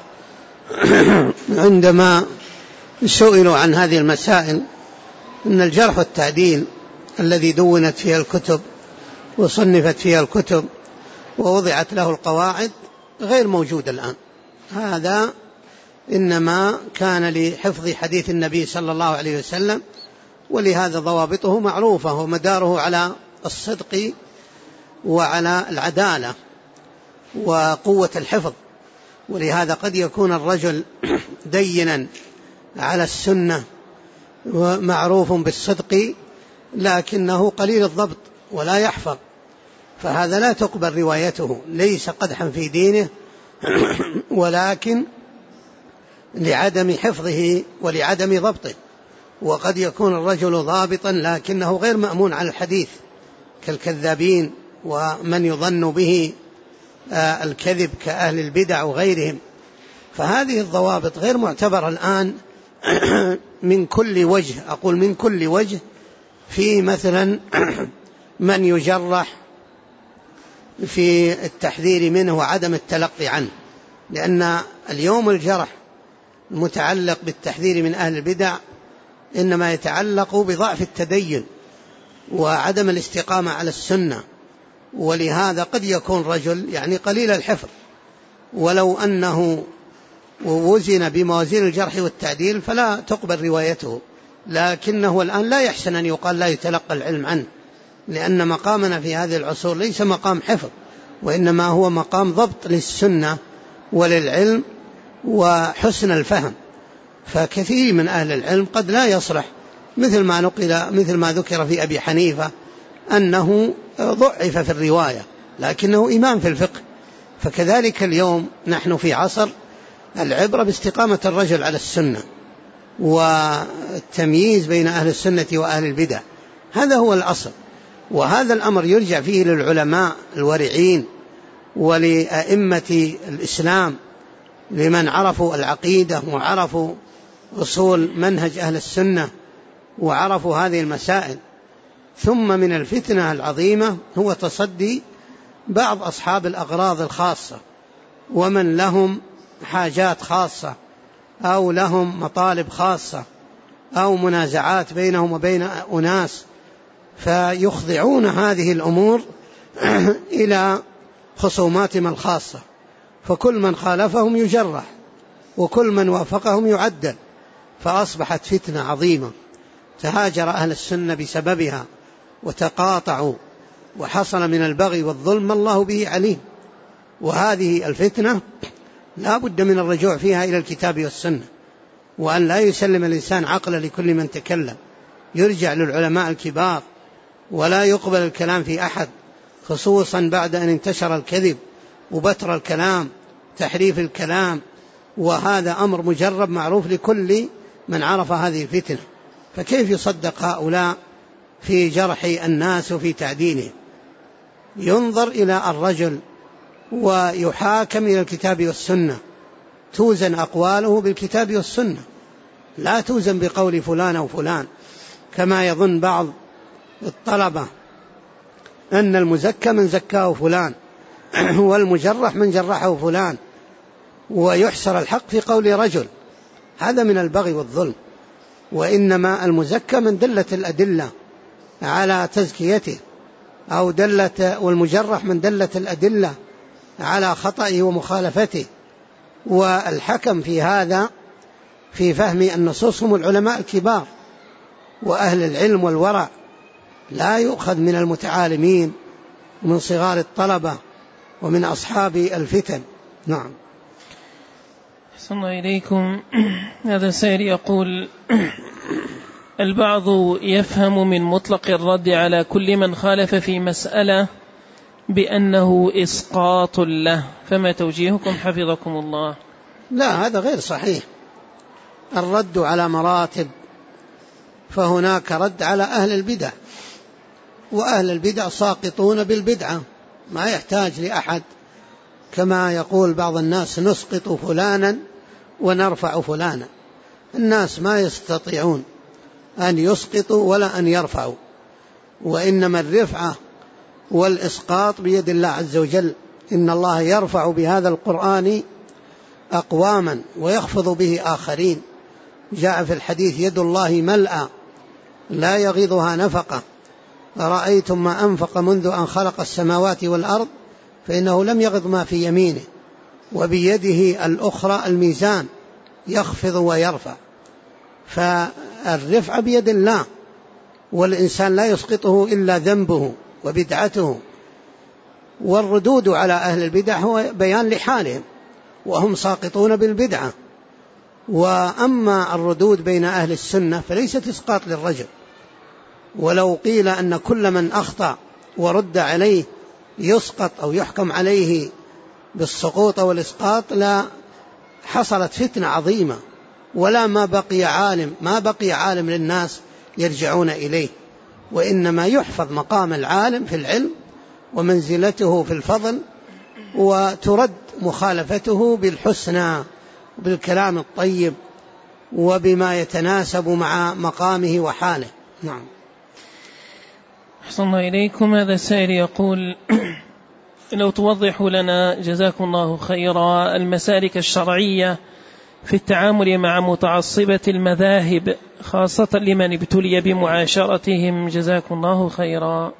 عندما سئلوا عن هذه المسائل أن الجرح والتعديل الذي دونت فيها الكتب وصنفت فيها الكتب ووضعت له القواعد غير موجود الآن. هذا إنما كان لحفظ حديث النبي صلى الله عليه وسلم، ولهذا ضوابطه معروفة ومداره على الصدق وعلى العدالة وقوة الحفظ. ولهذا قد يكون الرجل دينا على السنة ومعروف بالصدق لكنه قليل الضبط ولا يحفظ، فهذا لا تقبل روايته، ليس قدحا في دينه ولكن لعدم حفظه ولعدم ضبطه. وقد يكون الرجل ضابطا لكنه غير مأمون على الحديث كالكذابين ومن يظن به الكذب كأهل البدع وغيرهم. فهذه الضوابط غير معتبرة الآن من كل وجه، أقول من كل وجه، في مثلا من يجرح في التحذير منه وعدم التلقي عنه، لأن اليوم الجرح المتعلق بالتحذير من أهل البدع إنما يتعلق بضعف التدين وعدم الاستقامة على السنة. ولهذا قد يكون رجل يعني قليل الحفظ ولو أنه ووزن بموازين الجرح والتعديل فلا تقبل روايته، لكنه الآن لا يحسن أن يقال لا يتلقى العلم عنه، لأن مقامنا في هذه العصور ليس مقام حفظ وإنما هو مقام ضبط للسنة وللعلم وحسن الفهم. فكثير من أهل العلم قد لا يصلح، مثل ما ذكر في أبي حنيفة أنه ضعف في الرواية لكنه إمام في الفقه. فكذلك اليوم نحن في عصر العبرة باستقامة الرجل على السنة والتمييز بين أهل السنة وأهل البدع، هذا هو الأصل. وهذا الأمر يرجع فيه للعلماء الورعين ولأئمة الإسلام، لمن عرفوا العقيدة وعرفوا أصول منهج أهل السنة وعرفوا هذه المسائل. ثم من الفتنة العظيمة هو تصدي بعض أصحاب الأغراض الخاصة ومن لهم حاجات خاصة أو لهم مطالب خاصة أو منازعات بينهم وبين أناس، فيخضعون هذه الأمور إلى خصوماتهم الخاصة، فكل من خالفهم يجرح وكل من وافقهم يعدل، فأصبحت فتنة عظيمة تهاجر أهل السنة بسببها وتقاطعوا وحصل من البغي والظلم ما الله به عليم. وهذه الفتنة لا بد من الرجوع فيها إلى الكتاب والسنة، وأن لا يسلم الإنسان عقله لكل من تكلم، يرجع للعلماء الكبار ولا يقبل الكلام في أحد، خصوصا بعد أن انتشر الكذب وبتر الكلام تحريف الكلام، وهذا أمر مجرب معروف لكل من عرف هذه الفتنة. فكيف يصدق هؤلاء في جرح الناس وفي تعديلهم؟ ينظر إلى الرجل ويحاكم إلى الكتاب والسنة، توزن أقواله بالكتاب والسنة، لا توزن بقول فلان أو فلان، كما يظن بعض الطلبة أن المزكى من زكاه فلان والمجرح من جرحه فلان، ويحصر الحق في قول رجل، هذا من البغي والظلم. وإنما المزكى من دلة الأدلة على تزكيته أو والمجرح من دلة الأدلة على خطئه ومخالفته. والحكم في هذا في فهم النصوص هم العلماء الكبار وأهل العلم والورع، لا يؤخذ من المتعالمين ومن صغار الطلبة ومن أصحاب الفتن. نعم. أحسن الله إليكم. هذا سائل يقول: البعض يفهم من مطلق الرد على كل من خالف في مسألة بأنه إسقاط له، فما توجيهكم حفظكم الله؟ لا، هذا غير صحيح. الرد على مراتب، فهناك رد على أهل البدع، وأهل البدع ساقطون بالبدعة، ما يحتاج لأحد، كما يقول بعض الناس: نسقط فلانا ونرفع فلانا. الناس ما يستطيعون أن يسقطوا ولا أن يرفعوا، وإنما الرفعة والإسقاط بيد الله عز وجل. إن الله يرفع بهذا القرآن أقواما ويخفض به آخرين. جاء في الحديث: يد الله ملأى لا يغيضها نفقة، أرأيتم ما أنفق منذ أن خلق السماوات والأرض فإنه لم يغض ما في يمينه، وبيده الأخرى الميزان يخفض ويرفع. فالرفع بيد الله، والإنسان لا يسقطه إلا ذنبه وبدعته. والردود على أهل البدع هو بيان لحالهم، وهم ساقطون بالبدعة. وأما الردود بين أهل السنة فليست إسقاط للرجل، ولو قيل أن كل من أخطأ ورد عليه يسقط أو يحكم عليه بالسقوط والإسقاط لا حصلت فتنة عظيمة، ولا ما بقي عالم للناس يرجعون إليه. وإنما يحفظ مقام العالم في العلم ومنزلته في الفضل، وترد مخالفته بالحسنى بالكلام الطيب وبما يتناسب مع مقامه وحاله. نعم. أحسن الله إليكم. هذا السائل يقول: لو توضحوا لنا جزاكم الله خيرا المسالك الشرعية في التعامل مع متعصبة المذاهب، خاصة لمن ابتلي بمعاشرتهم، جزاكم الله خيرا.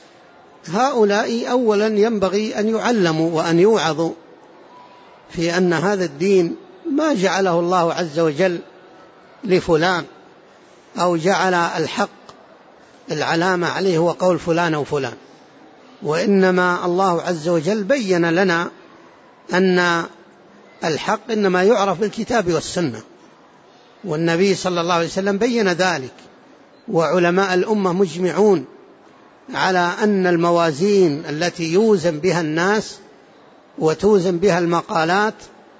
هؤلاء أولا ينبغي أن يعلموا وأن يوعظوا في أن هذا الدين ما جعله الله عز وجل لفلان، أو جعل الحق العلامة عليه هو قول فلان أو فلان، وإنما الله عز وجل بين لنا أن الحق إنما يعرف بالكتاب والسنة، والنبي صلى الله عليه وسلم بين ذلك، وعلماء الأمة مجمعون على أن الموازين التي يوزن بها الناس وتوزن بها المقالات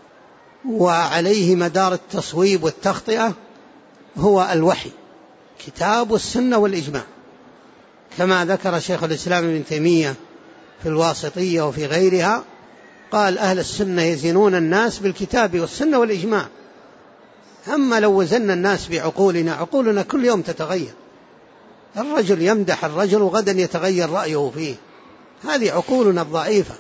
وعليه مدار التصويب والتخطئة هو الوحي، كتاب السنة والإجماع، كما ذكر شيخ الإسلام ابن تيمية في الواسطية وفي غيرها، قال: أهل السنة يزنون الناس بالكتاب والسنة والإجماع. أما لو وزن الناس بعقولنا، عقولنا كل يوم تتغير، الرجل يمدح الرجل وغدا يتغير رأيه فيه، هذه عقولنا الضعيفة.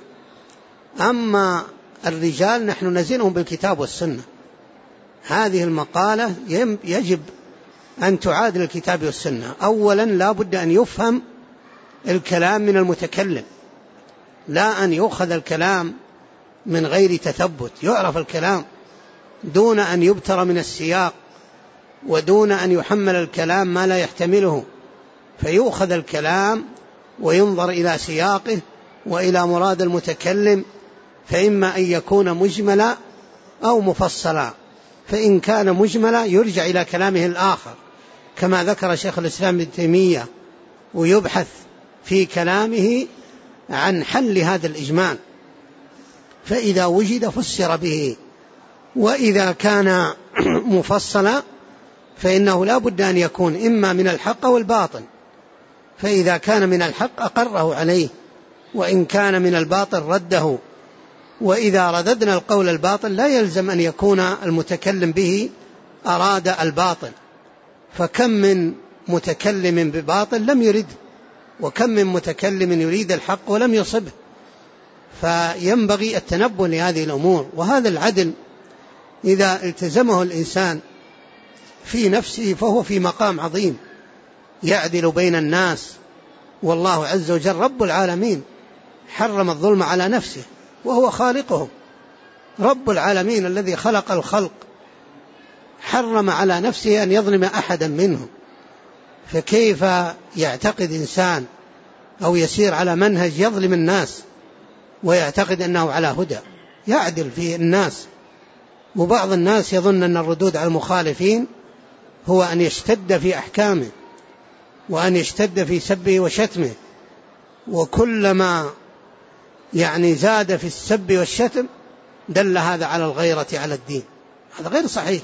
أما الرجال نحن نزنهم بالكتاب والسنة. هذه المقالة يجب أن تعادل الكتاب والسنة. أولا لا بد أن يفهم الكلام من المتكلم، لا أن يؤخذ الكلام من غير تثبت، يعرف الكلام دون أن يبتر من السياق، ودون أن يحمل الكلام ما لا يحتمله، فيؤخذ الكلام وينظر إلى سياقه وإلى مراد المتكلم، فإما أن يكون مجملا أو مفصلا. فإن كان مجملا يرجع إلى كلامه الآخر كما ذكر شيخ الإسلام ابن تيمية، ويبحث في كلامه عن حل هذا الإجمال، فإذا وجد فسر به. وإذا كان مفصلا فإنه لا بد أن يكون إما من الحق والباطل، فإذا كان من الحق أقره عليه، وإن كان من الباطل رده. وإذا رددنا القول الباطل لا يلزم أن يكون المتكلم به أراد الباطل، فكم من متكلم بباطل لم يرد، وكم من متكلم يريد الحق ولم يصبه. فينبغي التنبه لهذه الأمور. وهذا العدل إذا التزمه الإنسان في نفسه فهو في مقام عظيم، يعدل بين الناس. والله عز وجل رب العالمين حرم الظلم على نفسه وهو خالقهم، رب العالمين الذي خلق الخلق حرم على نفسه أن يظلم أحدا منهم. فكيف يعتقد إنسان أو يسير على منهج يظلم الناس ويعتقد أنه على هدى؟ يعدل في الناس. وبعض الناس يظن أن الردود على المخالفين هو أن يشتد في أحكامه وأن يشتد في سبه وشتمه، وكلما زاد في السب والشتم دل هذا على الغيرة على الدين. هذا غير صحيح.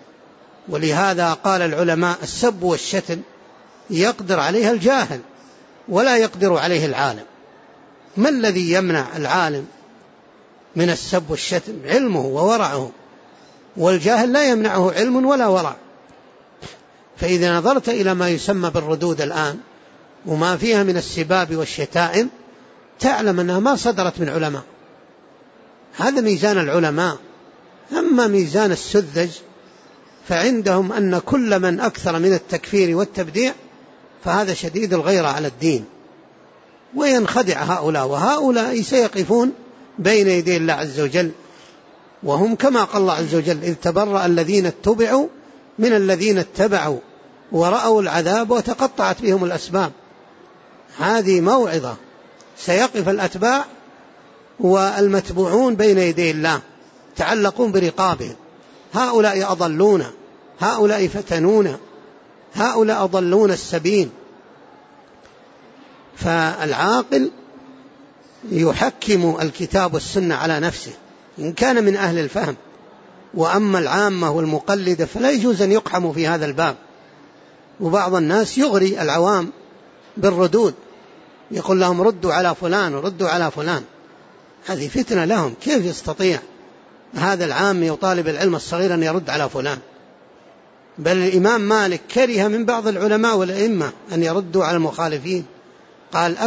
ولهذا قال العلماء: السب والشتم يقدر عليها الجاهل ولا يقدر عليه العالم. ما الذي يمنع العالم من السب والشتم؟ علمه وورعه، والجاهل لا يمنعه علم ولا ورع. فإذا نظرت إلى ما يسمى بالردود الآن، وما فيها من السباب والشتائم تعلم أنها ما صدرت من علماء. هذا ميزان العلماء. أما ميزان السذج فعندهم أن كل من أكثر من التكفير والتبديع فهذا شديد الغيرة على الدين، وينخدع هؤلاء، وهؤلاء سيقفون بين يدي الله عز وجل، وهم كما قال الله عز وجل: إذ تبرأ الذين اتبعوا من الذين اتبعوا ورأوا العذاب وتقطعت بهم الأسباب. هذه موعظة، سيقف الأتباع والمتبوعون بين يدي الله تعلقون برقابهم. هؤلاء أضلون، هؤلاء فتنون، هؤلاء أضلون السبيل. فالعاقل يحكم الكتاب والسنة على نفسه إن كان من أهل الفهم، وأما العامة والمقلدة فلا يجوز أن يقحموا في هذا الباب. وبعض الناس يغري العوام بالردود، يقول لهم ردوا على فلان وردوا على فلان. هذه فتنة لهم. كيف يستطيع هذا العام يطالب العلم الصغير أن يرد على فلان؟ بل الإمام مالك كره من بعض العلماء والأئمة أن يردوا على المخالفين، قال: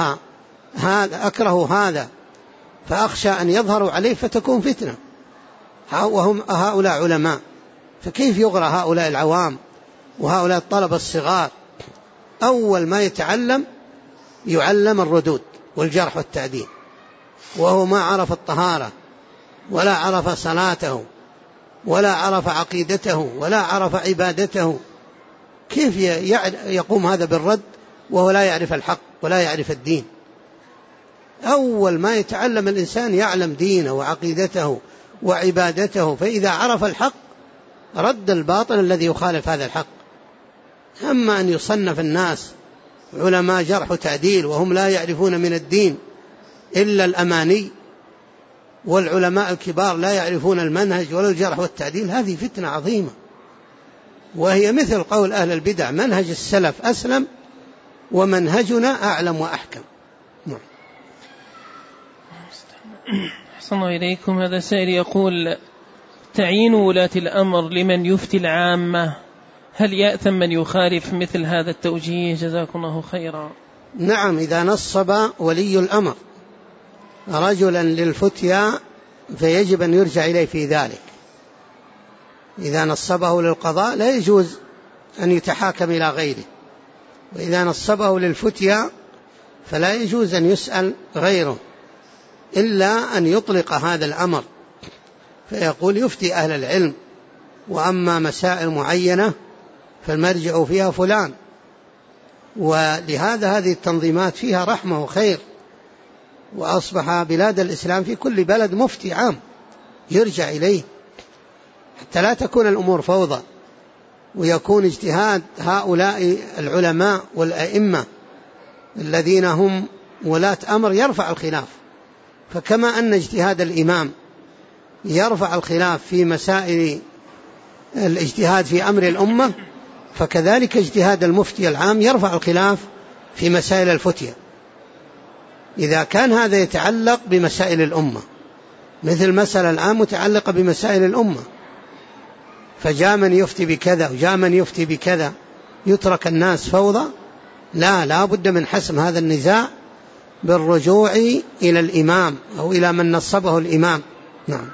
أكره هذا فأخشى أن يظهروا عليه فتكون فتنة. وهم هؤلاء علماء، فكيف يغرى هؤلاء العوام وهؤلاء الطلبة الصغار؟ أول ما يعلم الردود والجرح والتعديل، وهو ما عرف الطهارة ولا عرف صلاته ولا عرف عقيدته ولا عرف عبادته. كيف يقوم هذا بالرد وهو لا يعرف الحق ولا يعرف الدين؟ أول ما يتعلم الإنسان يعلم دينه وعقيدته وعبادته، فإذا عرف الحق رد الباطل الذي يخالف هذا الحق. أما أن يصنف الناس علماء جرح وتعديل وهم لا يعرفون من الدين إلا الأماني، والعلماء الكبار لا يعرفون المنهج ولا الجرح والتعديل، هذه فتنة عظيمة. وهي مثل قول أهل البدع: منهج السلف أسلم ومنهجنا أعلم وأحكم. أحسن الله إليكم. هذا سائل يقول: تعيين ولاة الأمر لمن يفتي العامة، هل يأثم من يخالف مثل هذا التوجيه؟ جزاكم الله خيرا. نعم، إذا نصب ولي الأمر رجلا للفتيا فيجب أن يرجع إليه في ذلك. إذا نصبه للقضاء لا يجوز أن يتحاكم إلى غيره، وإذا نصبه للفتيا فلا يجوز أن يسأل غيره إلا أن يطلق هذا الأمر فيقول يفتي أهل العلم، وأما مسائل معينة فالمرجع فيها فلان. ولهذا هذه التنظيمات فيها رحمة وخير، وأصبح بلاد الإسلام في كل بلد مفتي عام يرجع إليه، حتى لا تكون الأمور فوضى، ويكون اجتهاد هؤلاء العلماء والأئمة الذين هم ولاة أمر يرفع الخلاف. فكما أن اجتهاد الإمام يرفع الخلاف في مسائل الاجتهاد في أمر الأمة، فكذلك اجتهاد المفتي العام يرفع الخلاف في مسائل الفتية، إذا كان هذا يتعلق بمسائل الأمة، مثل مسألة العام متعلقة بمسائل الأمة، فجاء من يفتي بكذا وجاء من يفتي بكذا، يترك الناس فوضى؟ لا بد من حسم هذا النزاع بالرجوع إلى الإمام أو إلى من نصبه الإمام. نعم.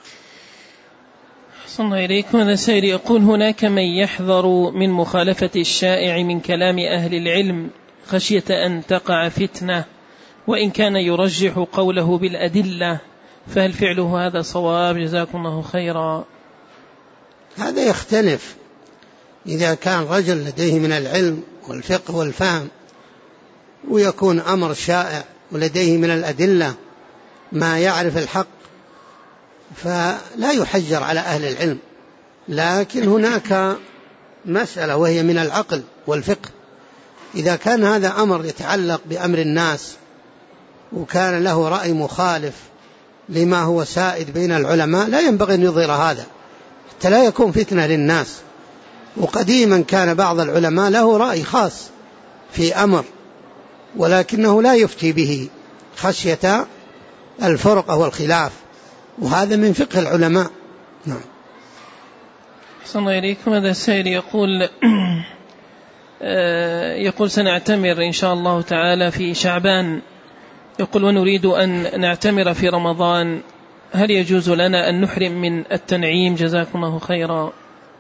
أحسن الله إليكم. هذا سائل يقول: هناك من يحذر من مخالفة الشائع من كلام أهل العلم خشية أن تقع فتنة، وإن كان يرجح قوله بالأدلة، فهل فعله هذا صواب؟ جزاكم الله خيرا. هذا يختلف، إذا كان رجل لديه من العلم والفقه والفهم ويكون أمر شائع ولديه من الأدلة ما يعرف الحق فلا يحجر على أهل العلم. لكن هناك مسألة وهي من العقل والفقه، إذا كان هذا أمر يتعلق بأمر الناس وكان له رأي مخالف لما هو سائد بين العلماء لا ينبغي أن يظهر هذا حتى لا يكون فتنة للناس. وقديما كان بعض العلماء له رأي خاص في أمر ولكنه لا يفتي به خشية الفرقة والخلاف، وهذا من فقه العلماء. نعم. أحسن الله إليكم. هذا السائل يقول: يقول سنعتمر إن شاء الله تعالى في شعبان، يقول ونريد أن نعتمر في رمضان، هل يجوز لنا أن نحرم من التنعيم؟ جزاكم الله خيرا.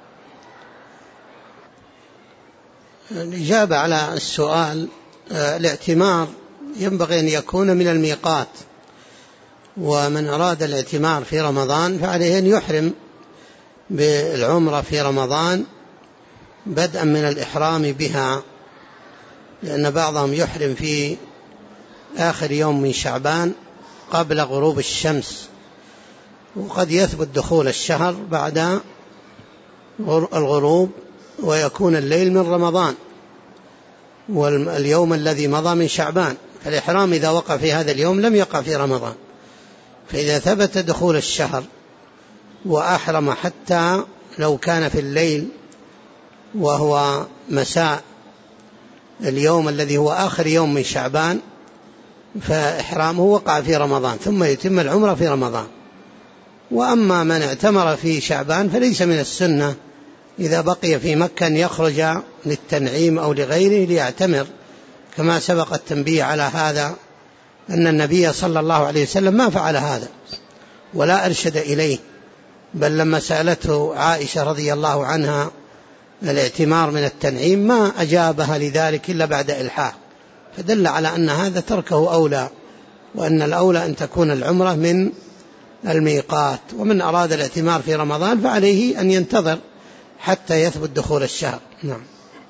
الإجابة على السؤال، الاعتمار ينبغي أن يكون من الميقات، ومن أراد الاعتمار في رمضان فعليه أن يحرم بالعمرة في رمضان بدءا من الإحرام بها، لأن بعضهم يحرم في آخر يوم من شعبان قبل غروب الشمس، وقد يثبت دخول الشهر بعد الغروب ويكون الليل من رمضان واليوم الذي مضى من شعبان، فالإحرام إذا وقع في هذا اليوم لم يقع في رمضان. فإذا ثبت دخول الشهر وأحرم حتى لو كان في الليل وهو مساء اليوم الذي هو آخر يوم من شعبان، فإحرامه وقع في رمضان ثم يتم العمرة في رمضان. وأما من اعتمر في شعبان فليس من السنة إذا بقي في مكة أن يخرج للتنعيم أو لغيره ليعتمر، كما سبق التنبيه على هذا أن النبي صلى الله عليه وسلم ما فعل هذا ولا أرشد إليه، بل لما سألته عائشة رضي الله عنها الاعتمار من التنعيم ما أجابها لذلك إلا بعد إلحاح، فدل على أن هذا تركه أولى، وأن الأولى أن تكون العمرة من الميقات. ومن أراد الاعتمار في رمضان فعليه أن ينتظر حتى يثبت دخول الشهر. نعم.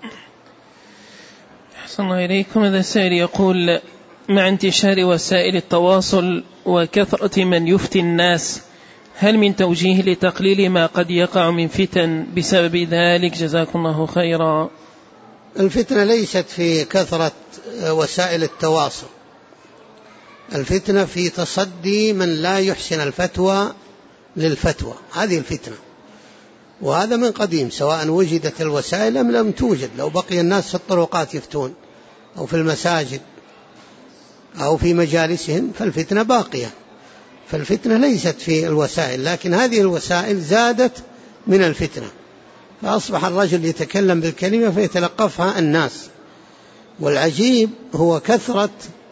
أحسن الله إليكم. هذا السائل يقول مع انتشار وسائل التواصل وكثرة من يفتي الناس، هل من توجيه لتقليل ما قد يقع من فتن بسبب ذلك؟ جزاكم الله خيرا. الفتنة ليست في كثرة وسائل التواصل، الفتنة في تصدي من لا يحسن الفتوى للفتوى، هذه الفتنة، وهذا من قديم سواء وجدت الوسائل أم لم توجد. لو بقي الناس في الطرقات يفتون أو في المساجد أو في مجالسهم فالفتنة باقية. فالفتنة ليست في الوسائل، لكن هذه الوسائل زادت من الفتنة، فأصبح الرجل يتكلم بالكلمة فيتلقفها الناس. والعجيب هو كثرة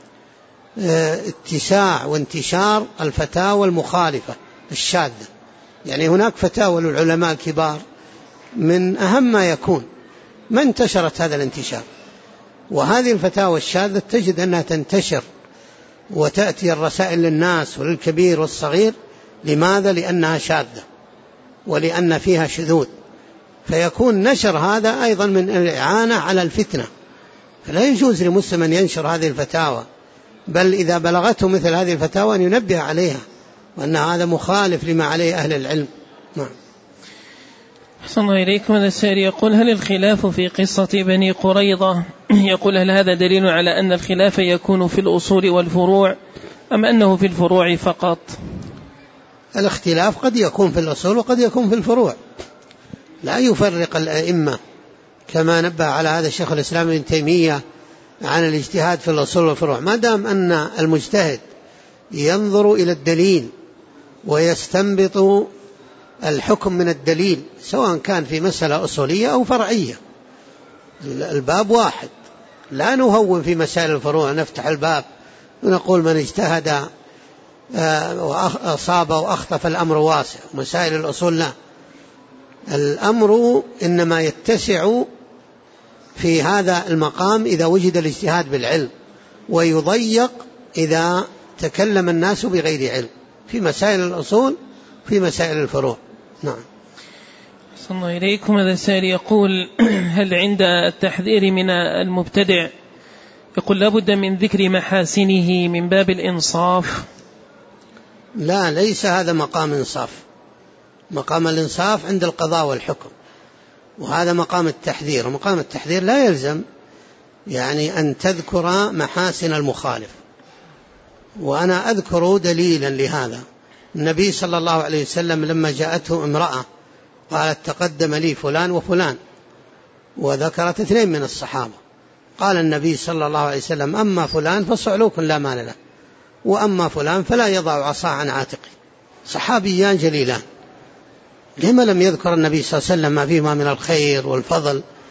اتساع وانتشار الفتاوى المخالفة الشاذة. يعني هناك فتاوى للعلماء الكبار من أهم ما يكون، ما انتشرت هذا الانتشار، وهذه الفتاوى الشاذة تجد أنها تنتشر وتأتي الرسائل للناس وللكبير والصغير. لماذا؟ لأنها شاذة ولأن فيها شذوذ، فيكون نشر هذا أيضا من الإعانة على الفتنة. فلا يجوز لمسلم أن ينشر هذه الفتاوى، بل إذا بلغته مثل هذه الفتاوى أن ينبه عليها وأن هذا مخالف لما عليه أهل العلم. نعم. أحسن الله إليكم. هذا السائل يقول هل الخلاف في قصة بني قريظة يقول هل هذا دليل على أن الخلاف يكون في الأصول والفروع أم أنه في الفروع فقط؟ الاختلاف قد يكون في الأصول وقد يكون في الفروع، لا يفرق الأئمة، كما نبه على هذا الشيخ الإسلام ابن تيمية عن الاجتهاد في الأصول والفروع. ما دام أن المجتهد ينظر إلى الدليل ويستنبط الحكم من الدليل سواء كان في مسألة أصولية أو فرعية، الباب واحد، لا نهون في مسائل الفروع، نفتح الباب ونقول من اجتهد وأصاب وأخطأ الأمر واسع. مسائل الأصول لا، الأمر إنما يتسع في هذا المقام إذا وجد الاجتهاد بالعلم، ويضيق إذا تكلم الناس بغير علم في مسائل الأصول في مسائل الفروع. نعم. صلى الله إليكم. هذا السائل يقول هل عند التحذير من المبتدع يقول لابد من ذكر محاسنه من باب الإنصاف؟ لا، ليس هذا مقام إنصاف، مقام الإنصاف عند القضاء والحكم، وهذا مقام التحذير. ومقام التحذير لا يلزم يعني أن تذكر محاسن المخالف. وأنا أذكر دليلا لهذا، النبي صلى الله عليه وسلم لما جاءته امرأة قالت تقدم لي فلان وفلان، وذكرت 2 من الصحابة، قال النبي صلى الله عليه وسلم أما فلان فصعلوك لا مال له، وأما فلان فلا يضع عصا عن عاتقه. صحابيان جليلان، لما لم يذكر النبي صلى الله عليه وسلم ما فيهما من الخير والفضل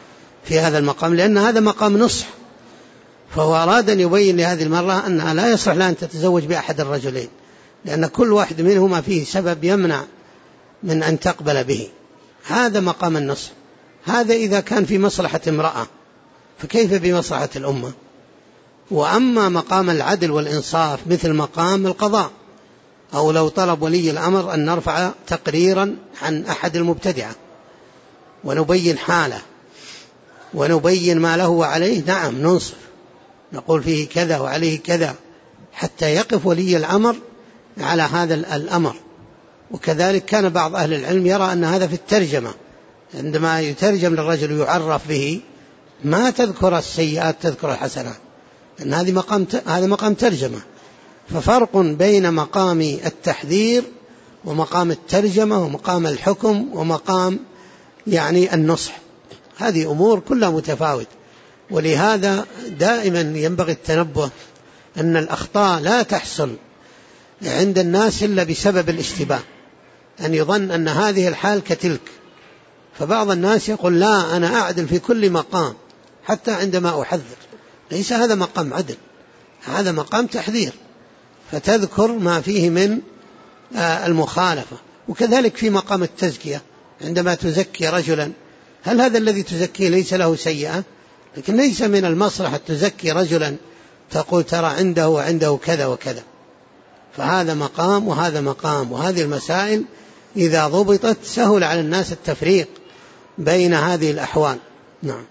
في هذا المقام، لأن هذا مقام نصح، فهو أراد أن يبين لهذه المرأة أنها لا يصح لها أن تتزوج بأحد الرجلين، لأن كل واحد منهما فيه سبب يمنع من أن تقبل به. هذا مقام النصح. هذا إذا كان في مصلحة امرأة، فكيف بمصلحة الأمة؟ وأما مقام العدل والإنصاف مثل مقام القضاء، أو لو طلب ولي الأمر أن نرفع تقريرا عن أحد المبتدعة ونبين حاله ونبين ما له وعليه، نعم ننصف، نقول فيه كذا وعليه كذا، حتى يقف ولي الأمر على هذا الأمر. وكذلك كان بعض أهل العلم يرى أن هذا في الترجمة، عندما يترجم للرجل ويعرف به ما تذكر السيئات تذكر الحسنات، لأن هذا مقام ترجمة. ففرق بين مقام التحذير ومقام الترجمة ومقام الحكم ومقام يعني النصح، هذه أمور كلها متفاوت. ولهذا دائما ينبغي التنبه أن الأخطاء لا تحصل عند الناس إلا بسبب الاشتباه، أن يظن أن هذه الحال كتلك. فبعض الناس يقول لا أنا أعدل في كل مقام حتى عندما أحذر، ليس هذا مقام عدل، هذا مقام تحذير، فتذكر ما فيه من المخالفة. وكذلك في مقام التزكية، عندما تزكي رجلا، هل هذا الذي تزكيه ليس له سيئة؟ لكن ليس من المصلحة تزكي رجلا تقول ترى عنده وعنده كذا وكذا. فهذا مقام وهذا مقام، وهذه المسائل إذا ضبطت سهل على الناس التفريق بين هذه الأحوال. نعم.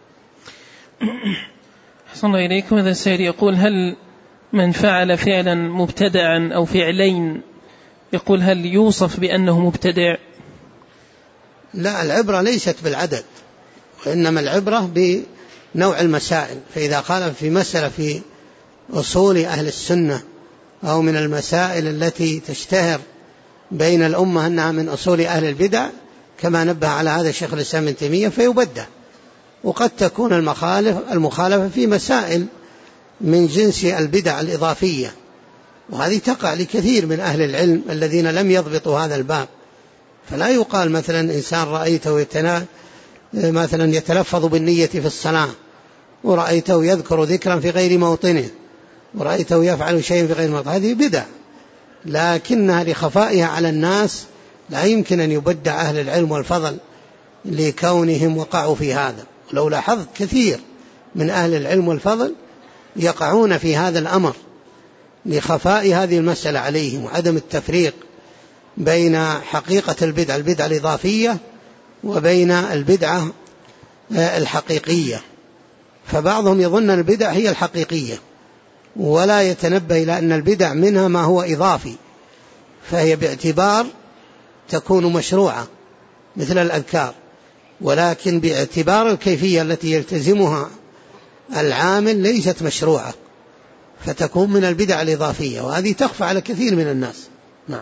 أحسن الله إليكم. هذا السائل يقول هل من فعل فعلا مبتدعا أو فعلين يقول هل يوصف بأنه مبتدع؟ لا، العبرة ليست بالعدد، وإنما العبرة بنوع المسائل. فإذا قال في مسألة في أصول أهل السنة أو من المسائل التي تشتهر بين الأمة أنها من أصول أهل البدع، كما نبه على هذا الشيخ الإسلام ابن تيمية، فيبدع. وقد تكون المخالفة في مسائل من جنس البدع الإضافية، وهذه تقع لكثير من أهل العلم الذين لم يضبطوا هذا الباب. فلا يقال مثلا إنسان رأيته مثلا يتلفظ بالنية في الصلاة، ورأيته يذكر ذكرا في غير موطنه، ورأيته يفعل شيء في غير موطنه، هذه بدع، لكنها لخفائها على الناس لا يمكن أن يبدع أهل العلم والفضل لكونهم وقعوا في هذا. لو لاحظت كثير من أهل العلم والفضل يقعون في هذا الأمر لخفاء هذه المسألة عليهم، وعدم التفريق بين حقيقة البدعة الإضافية وبين البدعة الحقيقية. فبعضهم يظن البدع هي الحقيقية، ولا يتنبه إلى أن البدع منها ما هو إضافي، فهي باعتبار تكون مشروعة مثل الأذكار، ولكن باعتبار الكيفية التي يلتزمها العامل ليست مشروعة، فتكون من البدع الإضافية، وهذه تخفى على كثير من الناس. نعم.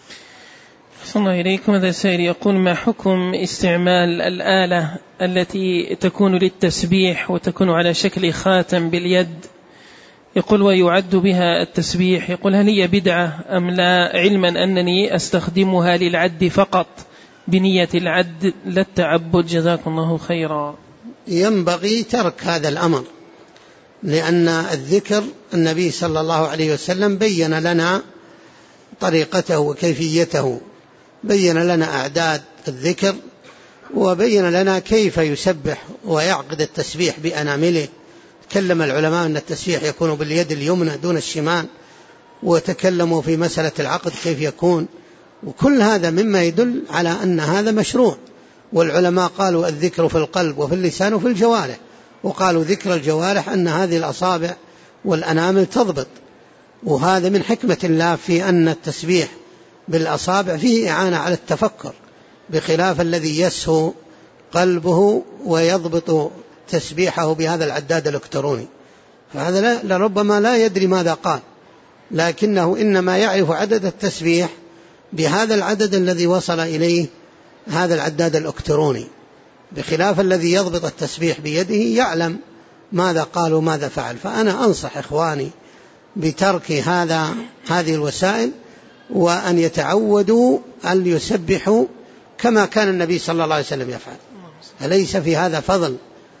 أحسن الله إليكم. هذا السائل يقول ما حكم استعمال الآلة التي تكون للتسبيح وتكون على شكل خاتم باليد، يقول ويعد بها التسبيح، يقول هل هي بدعة أم لا، علما أنني أستخدمها للعد فقط بنية العد لا التعبد، جزاكم الله خيرا. ينبغي ترك هذا الأمر، لأن الذكر النبي صلى الله عليه وسلم بين لنا طريقته وكيفيته، بين لنا أعداد الذكر، وبين لنا كيف يسبح ويعقد التسبيح بأنامله. تكلم العلماء أن التسبيح يكون باليد اليمنى دون الشمال، وتكلموا في مسألة العقد كيف يكون، وكل هذا مما يدل على أن هذا مشروع. والعلماء قالوا الذكر في القلب وفي اللسان وفي الجوارح، وقالوا ذكر الجوارح أن هذه الأصابع والأنامل تضبط، وهذا من حكمة الله في أن التسبيح بالأصابع فيه إعانة على التفكر، بخلاف الذي يسهو قلبه ويضبط تسبيحه بهذا العداد الإلكتروني، فهذا لربما لا يدري ماذا قال، لكنه إنما يعرف عدد التسبيح بهذا العدد الذي وصل إليه هذا العداد الإلكتروني، بخلاف الذي يضبط التسبيح بيده يعلم ماذا قال وماذا فعل. فأنا أنصح إخواني بترك هذه الوسائل، وأن يتعودوا أن يسبحوا كما كان النبي صلى الله عليه وسلم يفعل. أليس في هذا فضل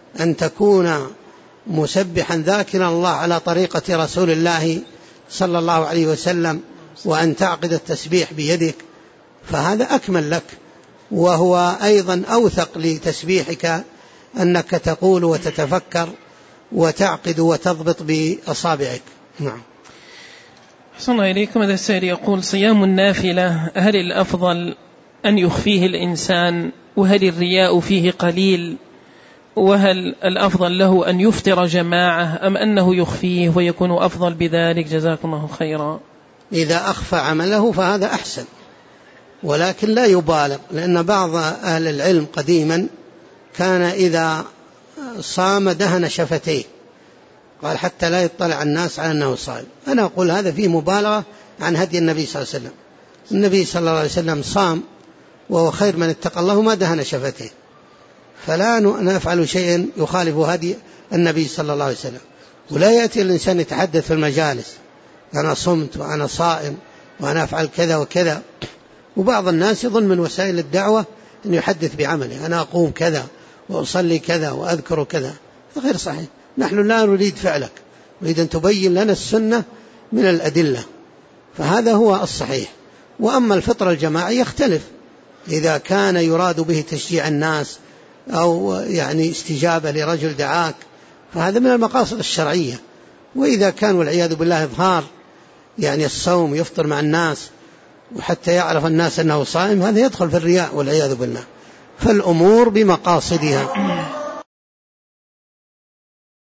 أن تكون مسبحا ذاكرا الله على طريقة رسول الله صلى الله عليه وسلم، وأن تعقد التسبيح بيدك، فهذا أكمل لك، وهو أيضا أوثق لتسبيحك أنك تقول وتتفكر وتعقد وتضبط بأصابعك. نعم. أحسن إليكم. هذا السائل يقول: صيام النافلة هل الأفضل أن يخفيه الإنسان، وهل الرياء فيه قليل، وهل الأفضل له أن يفطر جماعة أم أنه يخفيه ويكون أفضل بذلك؟ جزاكم الله خيرا. إذا أخفى عمله فهذا أحسن، ولكن لا يبالغ، لأن بعض أهل العلم قديما كان إذا صام دهن شفتيه، قال حتى لا يطلع الناس على أنه صائم. أنا أقول هذا فيه مبالغة عن هدي النبي صلى الله عليه وسلم. النبي صلى الله عليه وسلم صام وهو خير من اتقى الله ما دهن شفتيه، فلا نفعل شيئا يخالف هدي النبي صلى الله عليه وسلم. ولا يأتي الإنسان يتحدث في المجالس: أنا صمت وأنا صائم وأنا أفعل كذا وكذا. وبعض الناس يظن من وسائل الدعوة أن يحدث بعمله: أنا أقوم كذا وأصلي كذا وأذكر كذا. هذا غير صحيح. نحن لا نريد فعلك، نريد أن تبين لنا السنة من الأدلة، فهذا هو الصحيح. وأما الفطر الجماعي يختلف، إذا كان يراد به تشجيع الناس أو يعني استجابة لرجل دعاك فهذا من المقاصد الشرعية. وإذا كان والعياذ بالله إظهار يعني الصوم يفطر مع الناس وحتى يعرف الناس أنه صائم، هذا يدخل في الرياء والعياذ بالله. فالأمور بمقاصدها.